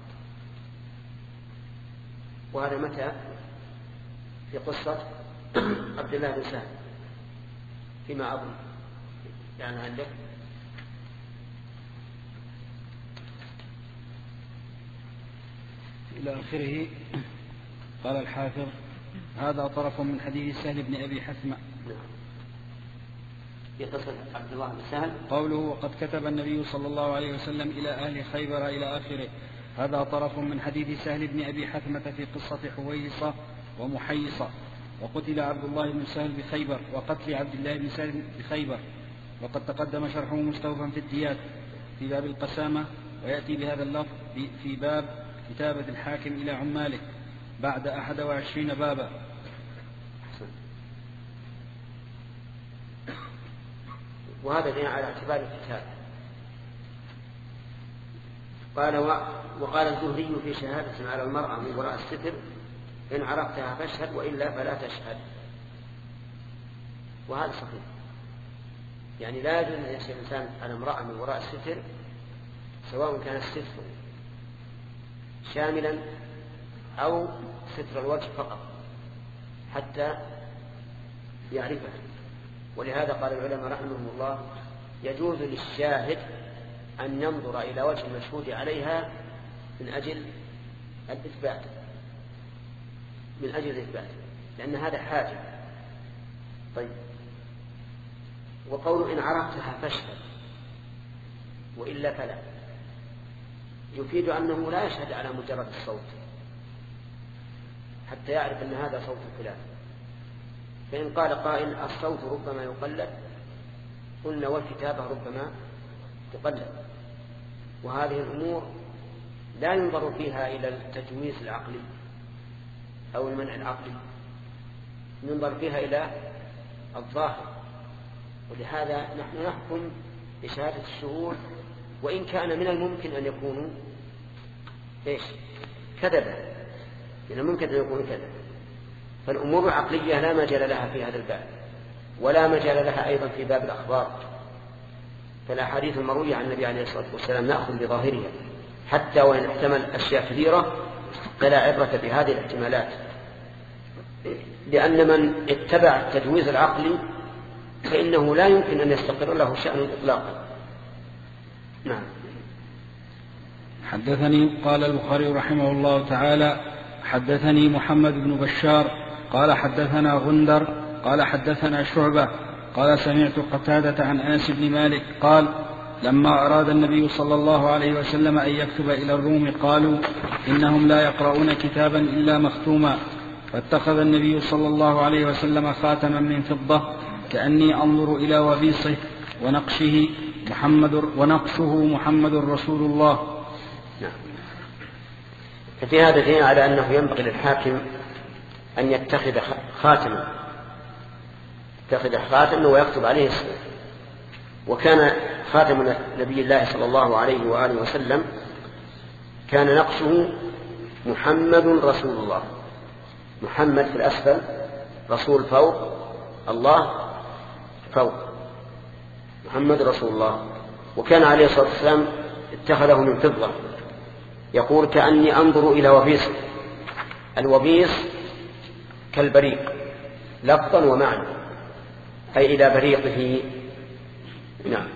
وهذا متى؟ في قصة عبد الله بن سهل فيما أظن، يعني عندك إلى آخره. قال الحافظ هذا طرف من حديث سهل بن أبي حثمة في قصة عبد الله بن سهل. قوله وقد كتب النبي صلى الله عليه وسلم إلى أهل خيبر إلى آخره، هذا طرف من حديث سهل بن أبي حثمة في قصة حويصة ومحيصة. وقتل عبد الله بن سهل بخيبر، وقتل عبد الله بن سهل بخيبر، وقد تقدم شرحه مستوفا في الديات في باب القسامة، ويأتي بهذا اللفظ في باب كتابة الحاكم إلى عماله بعد أحد وعشرين بابا. وهذا دين على اعتبار الكتاب. قال وقال الزهري في شهادة على المرأة من وراء الستر إن عرفتها فاشهد وإلا فلا تشهد. وهذا صحيح، يعني لا يجوز أن يشهد الإنسان على امرأة من وراء الستر، سواء كان الستر شاملا أو ستر الوجه فقط حتى يعرفها. ولهذا قال العلماء رحمهم الله يجوز للشاهد أن ينظر إلى وجه المشهود عليها من أجل الإثبات، من أجل الإثبات، لأن هذا حاجة. طيب، وقول إن عرفتها فاشهد وإلا فلا يفيد أنه لا يشهد على مجرد الصوت حتى يعرف أن هذا صوت فلان. فإن قال قائل الصوت ربما يقلد، قلنا والكتابة ربما تقلد، وهذه الأمور لا ينظر فيها إلى التجويز العقلي أو المنع العقلي، ينظر فيها إلى الظاهر، ولهذا نحن نحكم بشهادة الشهود وإن كان من الممكن أن يكونوا إيش كذبا، من الممكن أن يكونوا كذبا. فالأمور العقلية لا مجال لها في هذا الباب، ولا مجال لها أيضا في باب الأخبار. فالأحاديث المروية عن النبي عليه الصلاة والسلام نأخذ بظاهرها حتى وإن احتمل أشياء كثيرة، فلا عبرة بهذه الاحتمالات، لأن من اتبع التجويز العقلي فإنه لا يمكن أن يستقر له شأن إطلاقا. نعم. حدثني قال البخاري رحمه الله تعالى حدثني محمد بن بشار قال حدثنا غندر قال حدثنا شعبة قال سمعت قتادة عن أنس بن مالك قال لما أراد النبي صلى الله عليه وسلم أن يكتب إلى الروم قالوا إنهم لا يقرؤون كتابا إلا مختوما، فاتخذ النبي صلى الله عليه وسلم خاتما من فضة كأني أنظر إلى وبيصه ونقشه محمد ونقشه محمد رسول الله. نعم. ففي هذا دليل على أنه ينبغي للحاكم أن يتخذ خاتما يتخذ خاتما ويكتب عليه اسمه. وكان خاتم نبي الله صلى الله عليه وآله وسلم كان نقشه محمد رسول الله، محمد في الأسفل، رسول فوق، الله فوق، محمد رسول الله. وكان عليه الصلاة والسلام اتخذه من فضة، يقول كأني أنظر إلى وبيص. الوبيص كالبريق لفظا ومعنى، أي إلى بريقه. نعم.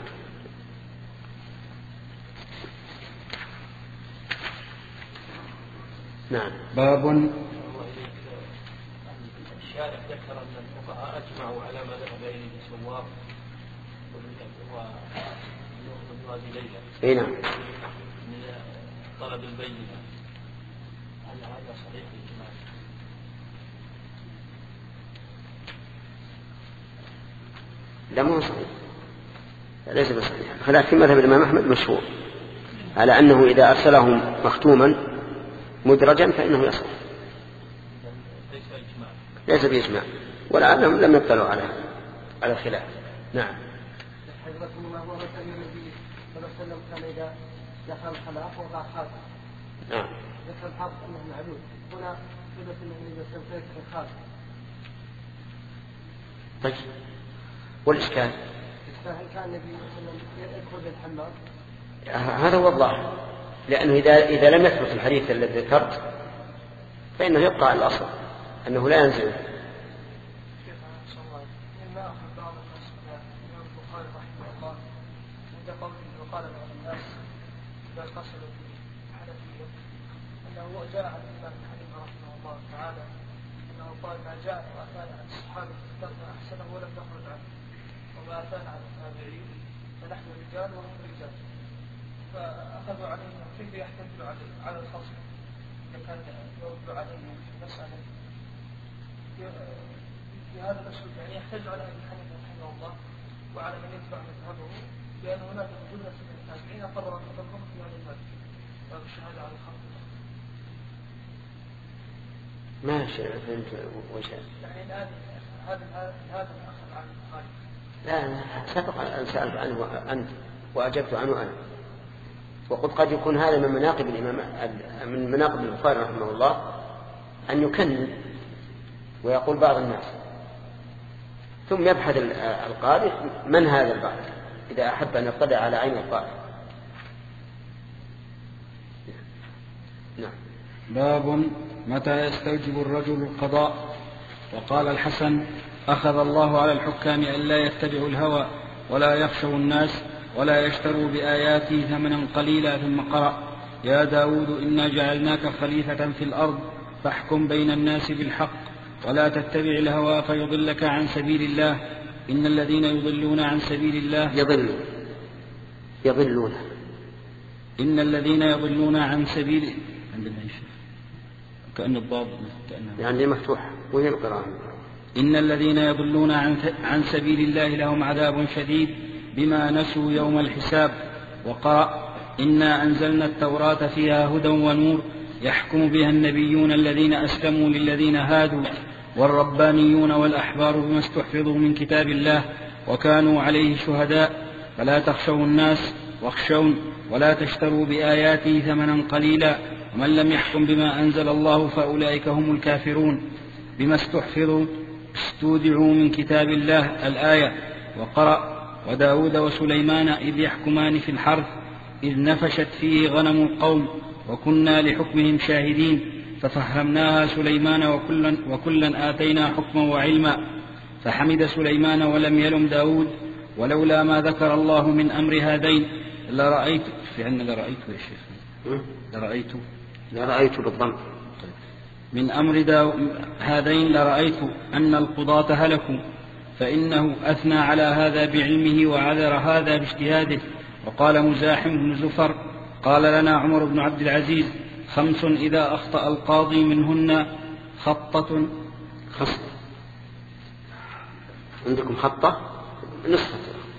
نعم. باب الشارع ذكر أن الفقهاء أجمعوا على ما ذهب إليه السواق وابن ليلى. أي نعم. من طلب البينة، هل هذا صحيح الإجماع؟ لا مو صحيح، ليس بصحيح، ولكن مذهب الإمام أحمد مشهور على أنه إذا أرسله مختوما مدرجا فإنه يصح، ليس بإجماع، ولعلهم لم يطلعوا على على الخلاف. نعم. حضرتكم الله هو مثل النبي صلى الله عليه وسلم كان إذا دخل الخلاء وضع خاتم. نعم. ذكر الحق أنه معلوم، هنا ثبت أنه إذا سوف الخاتم. طيب، والإشكال؟ هل كان النبي صلى الله عليه وسلم يدخل بالحمام؟ هذا هو الظاهر، لأنه إذا إذا لم يثبت الحديث الذي ذكرت فإنه يبقى على الأصل أنه لا ينزل. جاء عن الإمام حنيفة رحمه الله تعالى أنه قال ما جاء وأتانا عن الصحابة فاخترنا أحسنه ولم نخرج عنه، وما أتانا عن التابعين فنحن رجال وهم رجال، فأخذوا عليه كيف يحتمل عليه على الخصم إذا كان يرد عليه في مسألة في هذا الأسلوب، يعني يحتج على ابن حنيفة رحمه الله وعلى من يتبع مذهبه بأن هناك جملة من التابعين قرروا التفرق في هذا الباب والشهادة على الخمس. ما فهمت وجه. يعني الآن هذا هذا الأخذ عن البخاري. لا، سبق أن سألت عنه أنت وأجبت عنه أنا، وقد قد يكون هذا من مناقب الإمام من مناقب البخاري رحمه الله أن يكنن ويقول بعض الناس، ثم يبحث القارئ من هذا البعض إذا أحب أن يطلع على عين القارئ. نعم. باب متى يستوجب الرجل القضاء. وقال الحسن أخذ الله على الحكام أن لا يتبعوا الهوى ولا يخشوا الناس ولا يشتروا بآياته ثمنا قليلا، ثم قرأ يا داود إنا جعلناك خليفة في الأرض فاحكم بين الناس بالحق ولا تتبع الهوى فيضلك عن سبيل الله إن الذين يضلون عن سبيل الله يضلون يضلون إن الذين يضلون عن سبيل كأن الضاد يعني مفتوح وهي القراءة إن الذين يضلون عن, عن سبيل الله لهم عذاب شديد بما نسوا يوم الحساب. وقرأ إنا أنزلنا التوراة فيها هدى ونور يحكم بها النبيون الذين أسلموا للذين هادوا والربانيون والأحبار بما استحفظوا من كتاب الله وكانوا عليه شهداء فلا تخشوا الناس واخشون ولا تشتروا بآياته ثمنا قليلا ومن لم يحكم بما أنزل الله فأولئك هم الكافرون بما استحفظوا استودعوا من كتاب الله الآية. وقرأ وداود وسليمان إذ يحكمان في الحرث إذ نفشت فيه غنم القوم وكنا لحكمهم شاهدين ففهمناها سليمان وكلا, وكلا آتينا حكما وعلما فحمد سليمان ولم يلم داود ولولا ما ذكر الله من أمر هذين لرأيت في عنا لرأيت يا شيخ لرأيت لرأيت بالضم من أمر داو هذين لرأيت أن القضاة هلكوا فإنه أثنى على هذا بعلمه وعذر هذا باجتهاده. وقال مزاحم بن زفر قال لنا عمر بن عبد العزيز خمس إذا أخطأ القاضي منهن خطة خصة عندكم خطة نصفة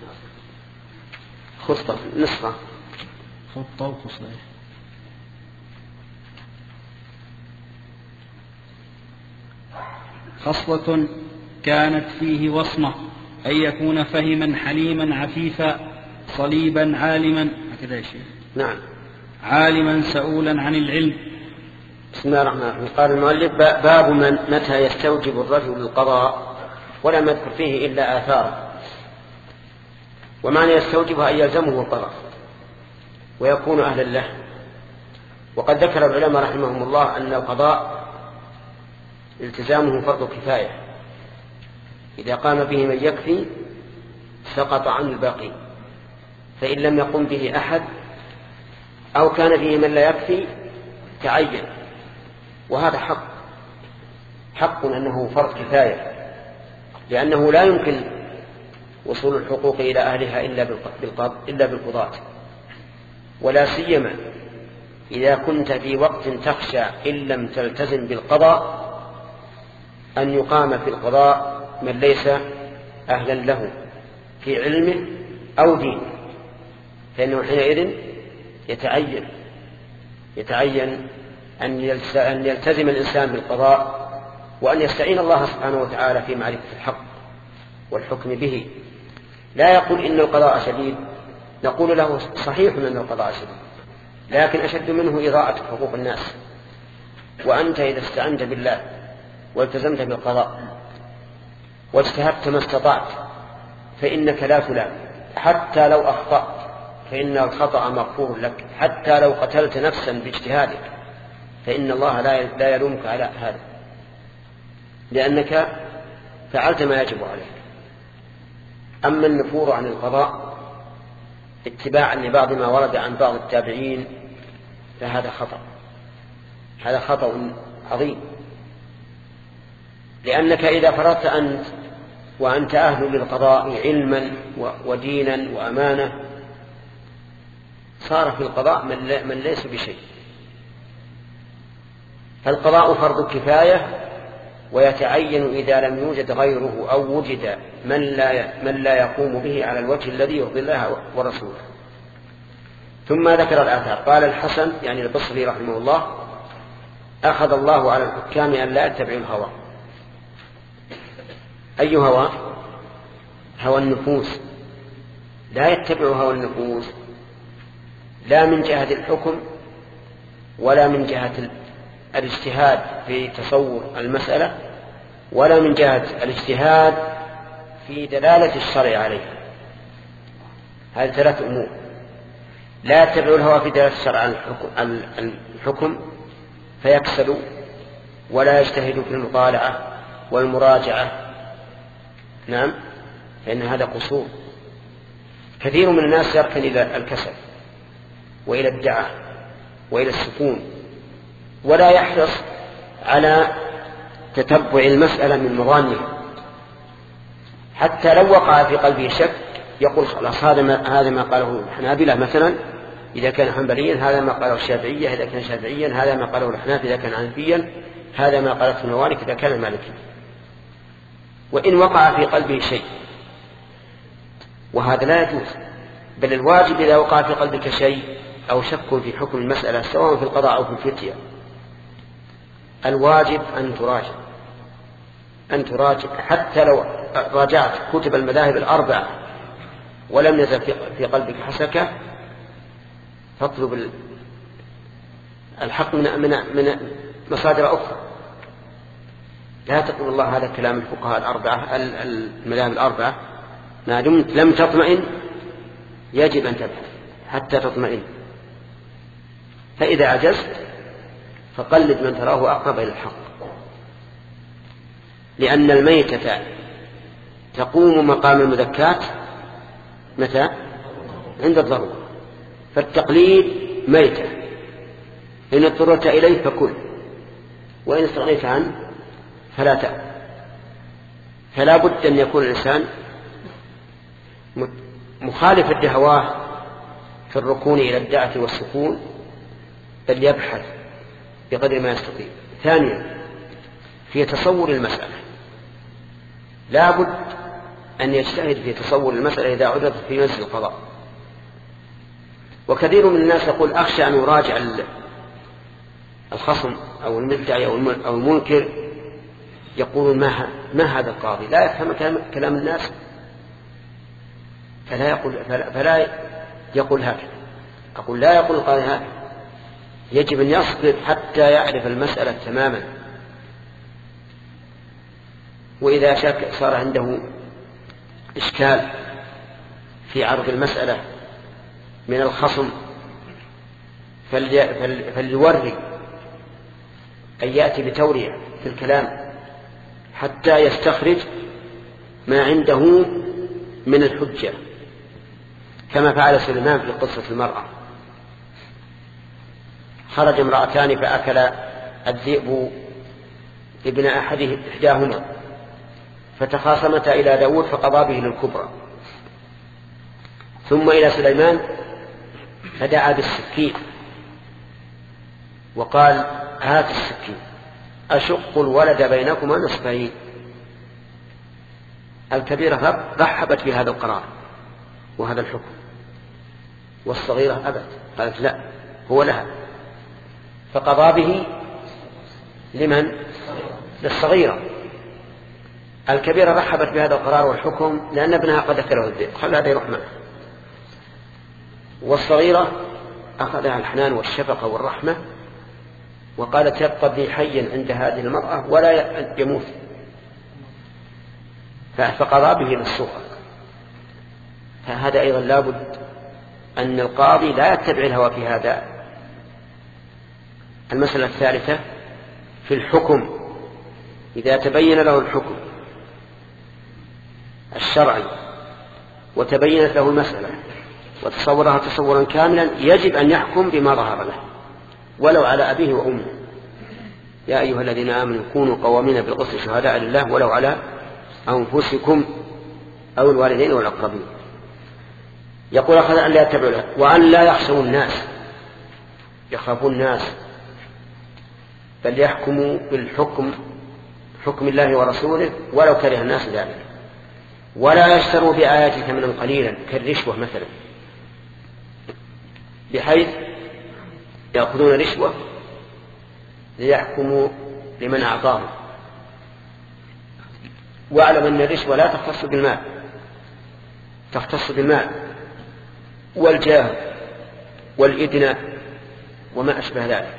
خصة نصفة خطة وخصة خصلة كانت فيه وصمة أن يكون فهما حليما عفيفا صليبا عالما هكذا يا شيخ نعم عالما سؤولا عن العلم. بسم الله الرحمن الرحيم. قال المؤلف باب من متى يستوجب الرجل القضاء ولم يذكر فيه إلا آثاره. ومعنى يستوجب أن يلزمه القضاء ويكون أهلا له. وقد ذكر العلماء رحمهم الله أن القضاء التزامه فرض كفاية إذا قام به من يكفي سقط عن الباقي فإن لم يقم به أحد أو كان فيه من لا يكفي تعين. وهذا حق حق أنه فرض كفاية لأنه لا يمكن وصول الحقوق إلى أهلها إلا بالقضاة ولا سيما إذا كنت في وقت تخشى إن لم تلتزم بالقضاء أن يقام في القضاء من ليس أهلا له في علمه أو دينه فإنه حينئذ يتعين يتعين أن يلتزم الإنسان بالقضاء وأن يستعين الله سبحانه وتعالى في معرفة الحق والحكم به. لا يقول إن القضاء شديد، نقول له صحيح أن القضاء شديد لكن أشد منه إضاءة حقوق الناس. وأنت إذا استعنت بالله والتزمت بالقضاء واجتهدت ما استطعت فإنك لا تلام حتى لو أخطأت فإن الخطأ مغفور لك، حتى لو قتلت نفسا باجتهادك فإن الله لا يلومك على هذا لأنك فعلت ما يجب عليك. أما النفور عن القضاء اتباعا لبعض ما ورد عن بعض التابعين فهذا خطأ هذا خطأ عظيم، لأنك إذا فرضت أنت وأنت أهل للقضاء علما ودينا وأمانة صار في القضاء من ليس بشيء. فالقضاء فرض كفاية ويتعين إذا لم يوجد غيره أو وجد من لا, من لا يقوم به على الوجه الذي يرضي الله ورسوله. ثم ذكر الآثار. قال الحسن يعني البصري رحمه الله أخذ الله على الحكام أن لا يتبعوا الهوى. أي هوى؟ هوى النفوس. لا يتبعوا هوى النفوس لا من جهة الحكم ولا من جهة الاجتهاد في تصور المسألة ولا من جهة الاجتهاد في دلالة الشرع عليها. هذه ثلاث أمور. لا يتبعوا الهوى في دلالة الشرع عن الحكم فيكسلوا ولا يجتهدوا في المطالعة والمراجعة نعم فإن هذا قصور. كثير من الناس يركن إلى الكسل وإلى الدعة وإلى السكون ولا يحرص على تتبع المسألة من مظانها، حتى لو وقع في قلبه شك يقول خلاص هذا ما, هذا ما قاله الحنابلة مثلا إذا كان حنبليا، هذا ما قاله الشافعية إذا كان شافعيا، هذا ما قاله الحناف إذا كان حنفيا، هذا ما قالته المالك إذا كان مالكي. وإن وقع في قلبه شيء وهذا لا يجوز، بل الواجب إذا وقع في قلبك شيء أو شك في حكم المسألة سواء في القضاء أو في الفتية الواجب أن تراجع أن تراجع، حتى لو راجعت كتب المذاهب الأربعة ولم يزل في قلبك حسكة، فاطلب الحق من من مصادر أخرى. لا تقول الله هذا كلام الفقهاء الأربعة المذاهب الأربعة، ما دمت لم تطمئن يجب أن تبحث حتى تطمئن. فإذا عجزت فقلد من تراه أقرب إلى الحق، لأن الميتة تقوم مقام المذكات متى؟ عند الضرورة. فالتقليد ميتة، إن اضطررت إليه فكل، وإن استغنيت عنه فلا تأكل. فلا بد أن يكون الإنسان مخالفا لهواه في الركون إلى الدعة والسكون، بل يبحث بقدر ما يستطيع. ثانيا، في تصور المسألة لا بد أن يجتهد في تصور المسألة إذا عرضت في مجلس القضاء. وكثير من الناس يقول أخشى أن يراجع الخصم أو المدعي أو المنكر، يقول ما, ما هذا القاضي لا يفهم كلام الناس، فلا يقول, فلا, فلا يقول هكذا. أقول لا يقول القاضي هكذا، يجب أن يصبر حتى يعرف المسألة تماما. وإذا شك صار عنده إشكال في عرض المسألة من الخصم فليوري أن يأتي بتورية في الكلام حتى يستخرج ما عنده من الحجة، كما فعل سليمان في قصة المرأة. خرج امرأتان فأكل الذئب ابن إحداهما، فتخاصمتا إلى داود فقضى به للكبرى، ثم إلى سليمان فدعا بالسكين وقال هات السكين أشق الولد بينكما نصفين. الكبيرة رحبت بهذا القرار وهذا الحكم، والصغيرة أبت، قالت لا هو لها، فقضى به لمن؟ للصغيرة. الكبيرة رحبت بهذا القرار والحكم لأن ابنها قد أكله الذئب، خلى هذا يروح معه. والصغيرة أخذها الحنان والشفقة والرحمة وقالت يبقى ابني حيا عند هذه المرأة ولا يموت، فقضى به للصغرى. فهذا أيضا لابد أن القاضي لا يتبع الهوى في هذا. المسألة الثالثة في الحكم، إذا تبين له الحكم الشرعي وتبينت له المسألة وتصورها تصورا كاملا، يجب أن يحكم بما ظهر له ولو على أبيه وأمه. يا أيها الذين آمنوا كونوا قوامين بالقسط شهداء لله ولو على أنفسكم أو الوالدين والأقربين. يقول أخذ أن لا يتبعوا له، وأن لا يخشوا الناس، يخافون الناس، بل يحكموا بالحكم حكم الله ورسوله ولو كره الناس ذلك. ولا يشتروا بآيات ثمنا قليلا كالرشوة مثلا، بحيث يأخذون رشوة ليحكموا لمن أعطاهم. واعلم أن الرشوة لا تختص بالمال، تختص بالمال والجاه والإدناء وما أشبه ذلك،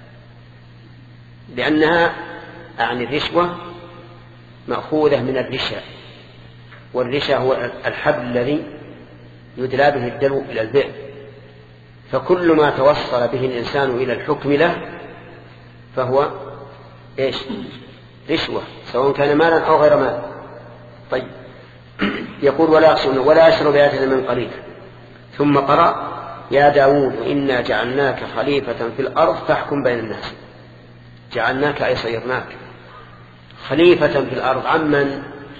لأنها عن الرشوة مأخوذة من الرشا، والرشا هو الحبل الذي يدلى به الدلو إلى البئر. فكل ما توصل به الإنسان إلى الحكم له فهو إيش؟ رشوة، سواء كان مالا أو غير مال. طيب، يقول ولا يخشون ولا يشتروا بآياتنا من قليل. ثم قرأ يا داود إنا جعلناك خليفة في الأرض فاحكم بين الناس. جعلناك أي صيرناك خليفة في الأرض، عمن؟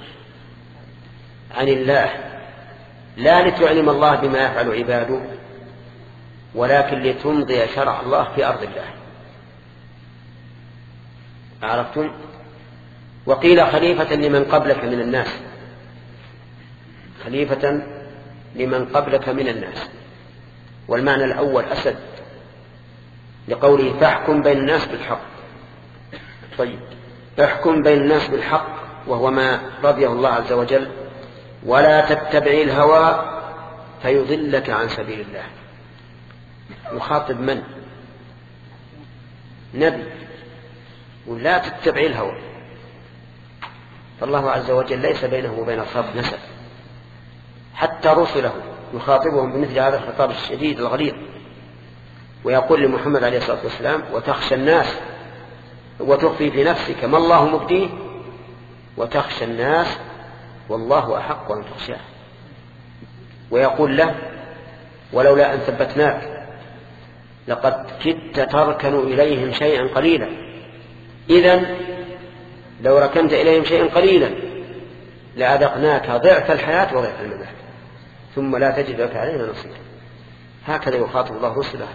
عن الله، لا لتعلم الله بما يفعل عباده، ولكن لتمضي شرع الله في أرض الله. عرفتم؟ وقيل خليفة لمن قبلك من الناس، خليفة لمن قبلك من الناس، والمعنى الأول أسد، لقوله فاحكم بين الناس بالحق. طيب، احكم بين الناس بالحق وهو ما رضيه الله عز وجل: ولا تتبع الهوى فيضلك عن سبيل الله. يخاطب من؟ نبي، ولا تتبع الهوى. فالله عز وجل ليس بينه وبين الخلق نسب، حتى رسله يخاطبهم بمثل هذا الخطاب الشديد الغليظ، ويقول لمحمد عليه الصلاة والسلام: وتخشى الناس وتخفي في نفسك ما الله مبديه وتخشى الناس والله أحق أن تخشاه. ويقول له: ولولا أن ثبتناك لقد كدت تركن إليهم شيئا قليلا. إذن لو ركنت إليهم شيئا قليلا لأذقناك ضعف الحياة وضعف الممات ثم لا تجد لك علينا نصيرا. هكذا يخاطب الله رسله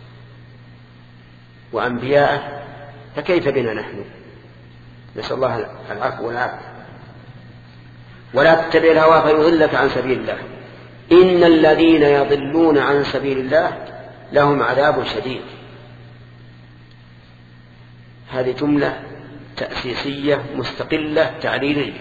وأنبياءه، فكيف بنا نحن؟ نسأل الله العفو والعافية. ولا تتبع الهوى فيضلك عن سبيل الله إن الذين يضلون عن سبيل الله لهم عذاب شديد. هذه جملة تأسيسية مستقلة تعليلية.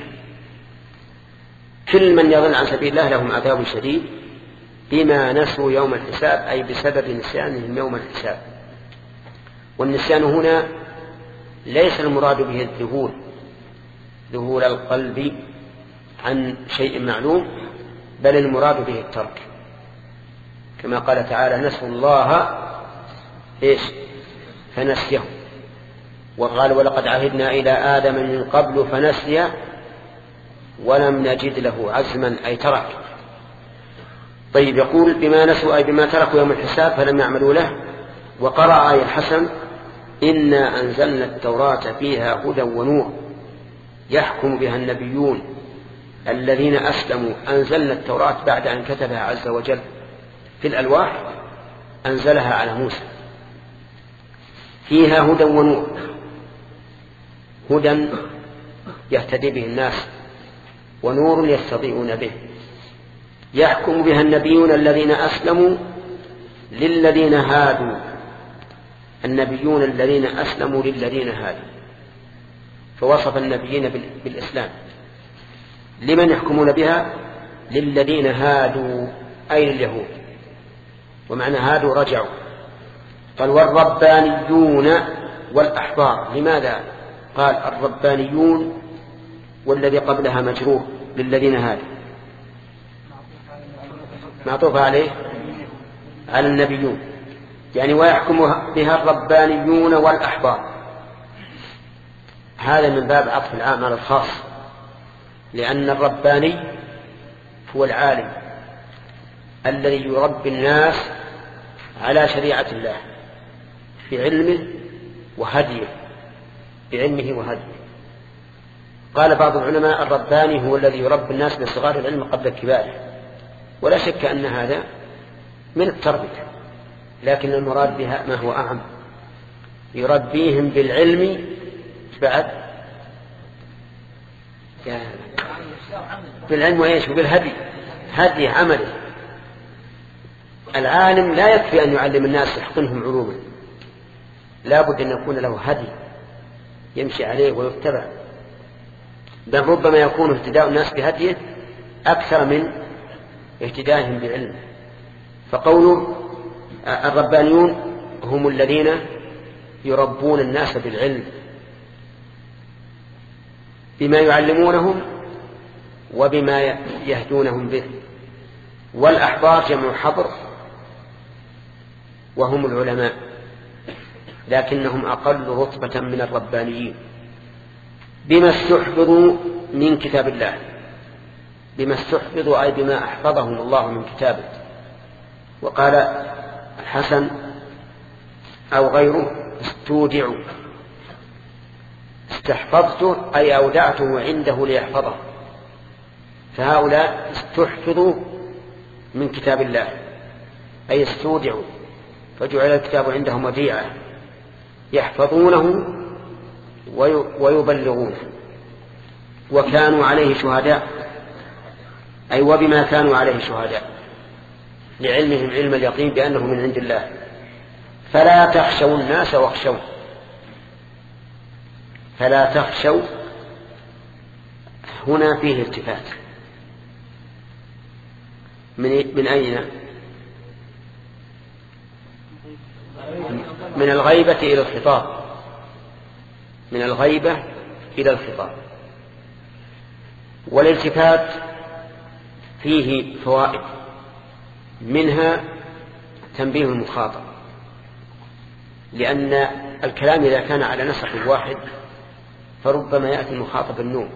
كل من يضل عن سبيل الله لهم عذاب شديد بما نسوا يوم الحساب، أي بسبب نسيانهم يوم الحساب. والنسيان هنا ليس المراد به الذهول، ذهول القلب عن شيء معلوم، بل المراد به الترك، كما قال تعالى: نسوا الله إيش فنسيه. وقال: ولقد عهدنا إلى آدم من قبل فنسي ولم نجد له عزما، أي ترك. طيب، يقول بما نسوا أي بما تركوا يوم الحساب فلم يعملوا له. وقرأ آية الحسن: إنا أنزلنا التوراة فيها هدى ونور يحكم بها النبيون الذين أسلموا. أنزلنا التوراة بعد أن كتبها عز وجل في الألواح، أنزلها على موسى. فيها هدى ونور، هدى يهتدي به الناس، ونور يستضيئون به. يحكم بها النبيون الذين أسلموا للذين هادوا، النبيون الذين أسلموا للذين هادوا، فوصف النبيين بالإسلام. لمن يحكمون بها؟ للذين هادوا، أي لليهود. ومعنى هادوا رجعوا. قال: والربانيون والأحبار. لماذا قال الربانيون والذي قبلها مجرور للذين هادوا؟ معطوف عليه على النبيون، يعني ويحكم بها الربانيون والأحبار. هذا من باب عطف العام على الخاص، لأن الرباني هو العالم الذي يربي الناس على شريعة الله في علمه وهديه، بعلمه وهديه. قال بعض العلماء: الرباني هو الذي يربي الناس بصغار العلم قبل كباره. ولا شك أن هذا من التربية، لكن المراد بها ما هو أعم، يربيهم بالعلم بعد بالعلم وإيش وبالهدي، هدي عمله. العالم لا يكفي أن يعلم الناس يحقنهم علوما، لا بد أن يكون له هدي يمشي عليه ويتبع، بل ربما يكون اهتداء الناس بهديه أكثر من اهتدائهم بعلم. فقوله الربانيون هم الذين يربون الناس بالعلم بما يعلمونهم وبما يهدونهم به. والأحبار جمع حبر، وهم العلماء، لكنهم أقل رتبة من الربانيين. بما استحفظوا من كتاب الله، بما استحفظوا أي بما أحفظهم الله من كتابه. وقال الحسن أو غيره: استودعوا. استحفظته أي أودعته عنده ليحفظه. فهؤلاء استحفظوا من كتاب الله أي استودعوا، فجعل الكتاب عندهم وديعة يحفظونه ويبلغونه. وكانوا عليه شهداء أي وبما كانوا عليه شهداء، لعلمهم علم اليقين بأنه من عند الله. فلا تخشوا الناس واخشوا. فلا تخشوا هنا فيه التفات. من من أين؟ من الغيبة إلى الخطاب، من الغيبة إلى الخطاب. والالتفات فيه فوائد، منها تنبيه المخاطب، لأن الكلام إذا كان على نسق واحد فربما يأتي المخاطب النوم،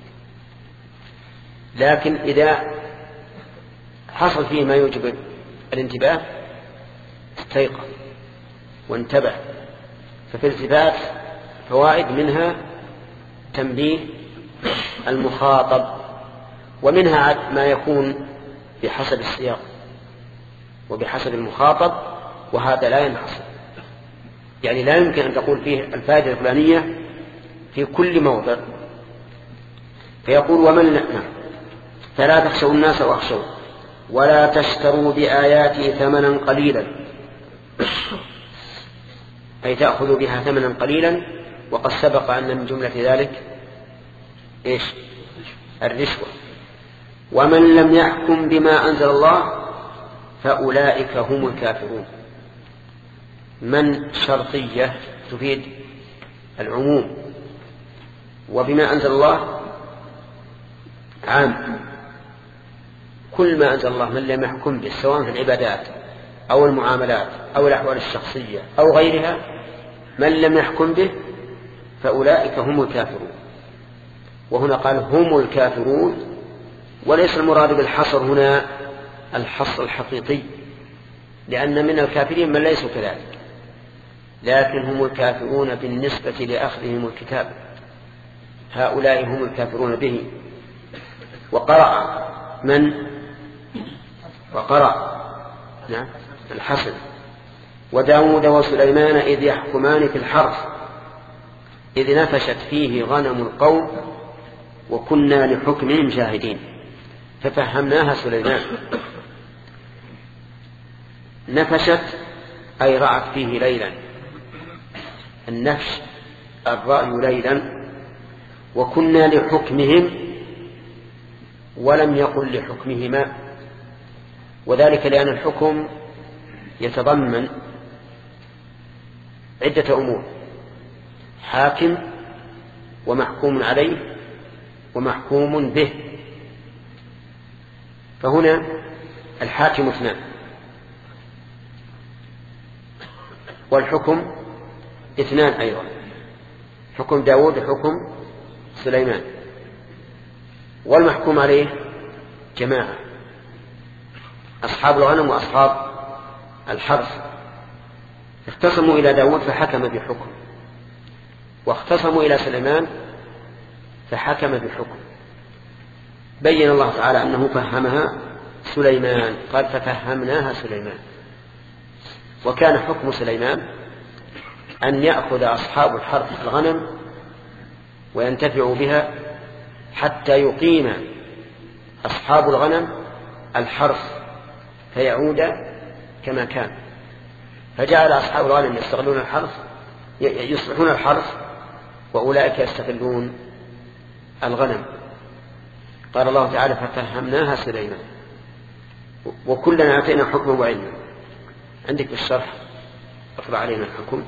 لكن إذا حصل فيه ما يوجب الانتباه استيقظ وانتبه. ففي الالتفات فوائد، منها تنبيه المخاطب، ومنها ما يكون بحسب السياق وبحسب المخاطب، وهذا لا ينحصر، يعني لا يمكن أن تقول فيه الفائدة الفلانية في كل موضع. فيقول ومن نعم فلا تخشوا الناس واخشوا ولا تشتروا بآياتي ثمنا قليلا، أي تأخذوا بها ثمنا قليلا. وقد سبق أن من جملة ذلك إيش؟ الرشوة. ومن لم يحكم بما أنزل الله فأولئك هم الكافرون. من شرطية تفيد العموم، وبما أنزل الله عام، كل ما أنزل الله من لم يحكم به سواء في العبادات أو المعاملات أو الأحوال الشخصية أو غيرها، من لم يحكم به فأولئك هم الكافرون. وهنا قال هم الكافرون، وليس المراد بالحصر هنا الحصر الحقيقي، لأن من الكافرين من ليسوا كذلك، لكن هم الكافرون بالنسبة لأخذهم الكتاب، هؤلاء هم الكافرون به. وقرأ من وقرأ نعم الحسن وداود وسليمان إذ يحكمان في الحرث إذ نفشت فيه غنم القوم وكنا لحكمهم شاهدين ففهمناها سليمان. نفشت أي رعت فيه ليلا، النفش الرأي ليلا. وكنا لحكمهم ولم يقل لحكمهما، وذلك لأن الحكم يتضمن عدة أمور: حاكم ومحكوم عليه ومحكوم به. فهنا الحاكم اثنان والحكم اثنان أيضا، حكم داود وحكم سليمان. والمحكوم عليه جماعة، أصحاب الغنم وأصحاب الحرث. اختصموا إلى داود فحكم بحكم، واختصموا إلى سليمان فحكم بحكم. بين الله تعالى أنه فهمها سليمان، قال ففهمناها سليمان. وكان حكم سليمان أن يأخذ أصحاب الحرث الغنم وينتفعوا بها حتى يقيم أصحاب الغنم الحرث فيعود كما كان. فجعل أصحاب الغنم يستغلون الحرث، يصلحون الحرث، وأولئك يستغلون الغنم. قال الله تعالى ففهمناها سليمان وكلنا آتينا حكما وعلما. عندك في الشرح اقرأ علينا الحكم.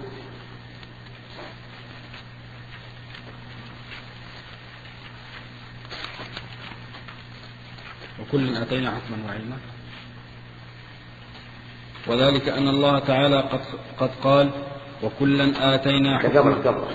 وكلنا آتينا حكما وعلما، وذلك أن الله تعالى قد, قد قال وكلا آتينا حكما. قبل قبل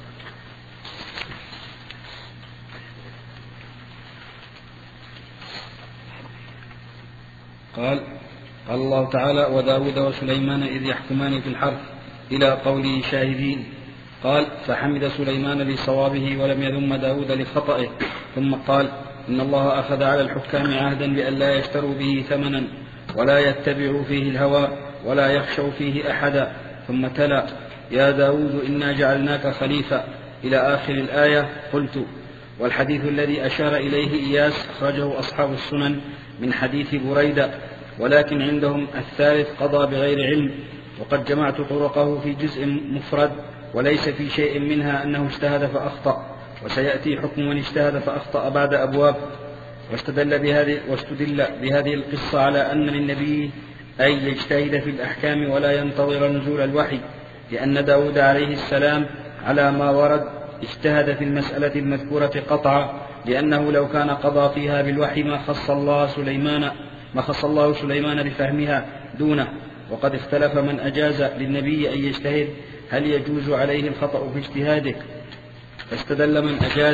قال قال الله تعالى وداود وسليمان إذ يحكمان في الحرث إلى قوله شاهدين. قال فحمد سليمان لصوابه ولم يذم داود لخطئه، ثم قال إن الله أخذ على الحكام عهدا بأن لا يشتروا به ثمنا ولا يتبعوا فيه الهوى ولا يخشوا فيه أحدا. ثم تلا يا داود إنا جعلناك خليفة إلى آخر الآية. قلت والحديث الذي أشار إليه إياس أخرجه أصحاب السنن من حديث بريدة، ولكن عندهم الثالث قضى بغير علم، وقد جمعت طرقه في جزء مفرد وليس في شيء منها أنه اجتهد فأخطأ، وسيأتي حكم من اجتهد فأخطأ بعد أبواب. واستدل بهذه, واستدل بهذه القصة على أن للنبي أن يجتهد في الأحكام ولا ينتظر نزول الوحي، لأن داود عليه السلام على ما ورد اجتهد في المسألة المذكورة قطعا، لأنه لو كان قضى فيها بالوحي ما خص الله سليمان ما خص الله سليمان بفهمها دونه. وقد اختلف من أجاز للنبي أن يجتهد هل يجوز عليه الخطأ في اجتهاده، فاستدل من أجاز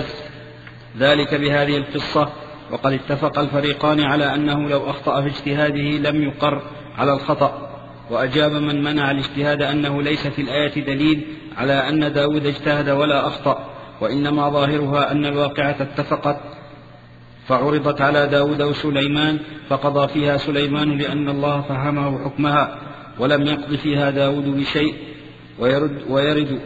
ذلك بهذه القصة. وقد اتفق الفريقان على أنه لو أخطأ في اجتهاده لم يقر على الخطأ. وأجاب من منع الاجتهاد أنه ليس في الآية دليل على أن داود اجتهد ولا أخطأ، وإنما ظاهرها أن الواقعة اتفقت فعرضت على داود وسليمان فقضى فيها سليمان لأن الله فهمه حكمها، ولم يقض فيها داود بشيء. ويرد, ويرد,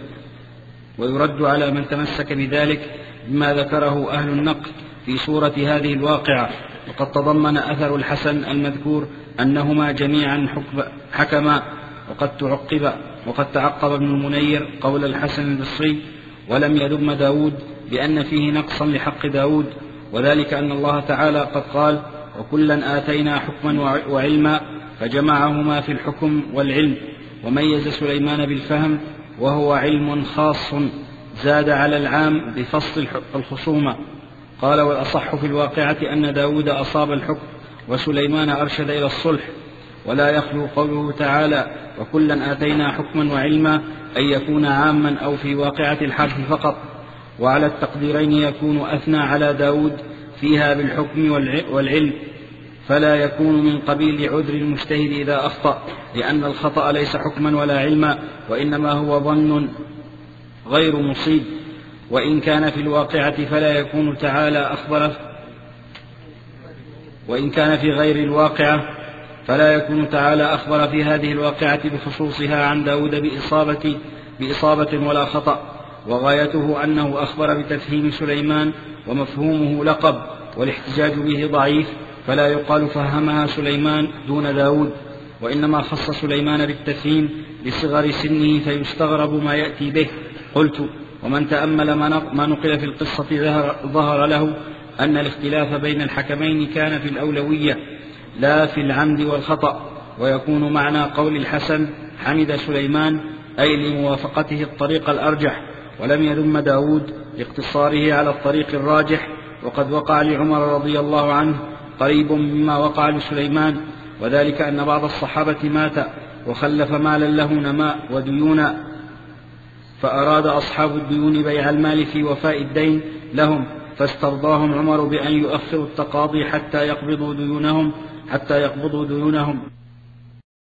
ويرد على من تمسك بذلك بما ذكره أهل النقل في سورة هذه الواقعة. وقد تضمن أثر الحسن المذكور أنهما جميعا حكما. وقد تعقب وقد تعقب ابن المنير قول الحسن البصري ولم يذم داود بأن فيه نقصا لحق داود، وذلك أن الله تعالى قد قال وكلا آتينا حكما وعلما، فجمعهما في الحكم والعلم. وميز سليمان بالفهم وهو علم خاص زاد على العام بفصل الخصومة. قال والأصح في الواقعة أن داود أصاب الحكم وسليمان أرشد إلى الصلح. ولا يخلو قوله تعالى وكلا آتينا حكما وعلما أن يكون عاما أو في واقعة الحرث فقط، وعلى التقديرين يكون أثنى على داود فيها بالحكم والعلم، فلا يكون من قبيل عذر المجتهد إذا أخطأ، لأن الخطأ ليس حكما ولا علما، وإنما هو ظن غير مصيب. وإن كان في الواقعة فلا يكون تعالى أخبر وإن كان في غير الواقعة فلا يكون تعالى أخبر في هذه الواقعة بخصوصها عن داود بإصابة, بإصابة ولا خطأ، وغايته أنه أخبر بتفهيم سليمان ومفهومه لقب، والاحتجاج به ضعيف، فلا يقال فهمها سليمان دون داود، وإنما خص سليمان بالتفهيم لصغر سنه فيستغرب ما يأتي به. قلت ومن تأمل ما نقل في القصة ظهر له أن الاختلاف بين الحكمين كان في الأولوية لا في العمد والخطأ. ويكون معنى قول الحسن حمد سليمان أي لموافقته الطريق الأرجح، ولم يذم داود لاقتصاره على الطريق الراجح. وقد وقع لعمر رضي الله عنه قريب مما وقع لسليمان، وذلك أن بعض الصحابة مات وخلف مالا له نماء وديونا، فأراد أصحاب الديون بيع المال في وفاء الدين لهم، فاسترضاهم عمر بأن يؤخروا التقاضي حتى يقبضوا ديونهم حتى يقبضوا ديونهم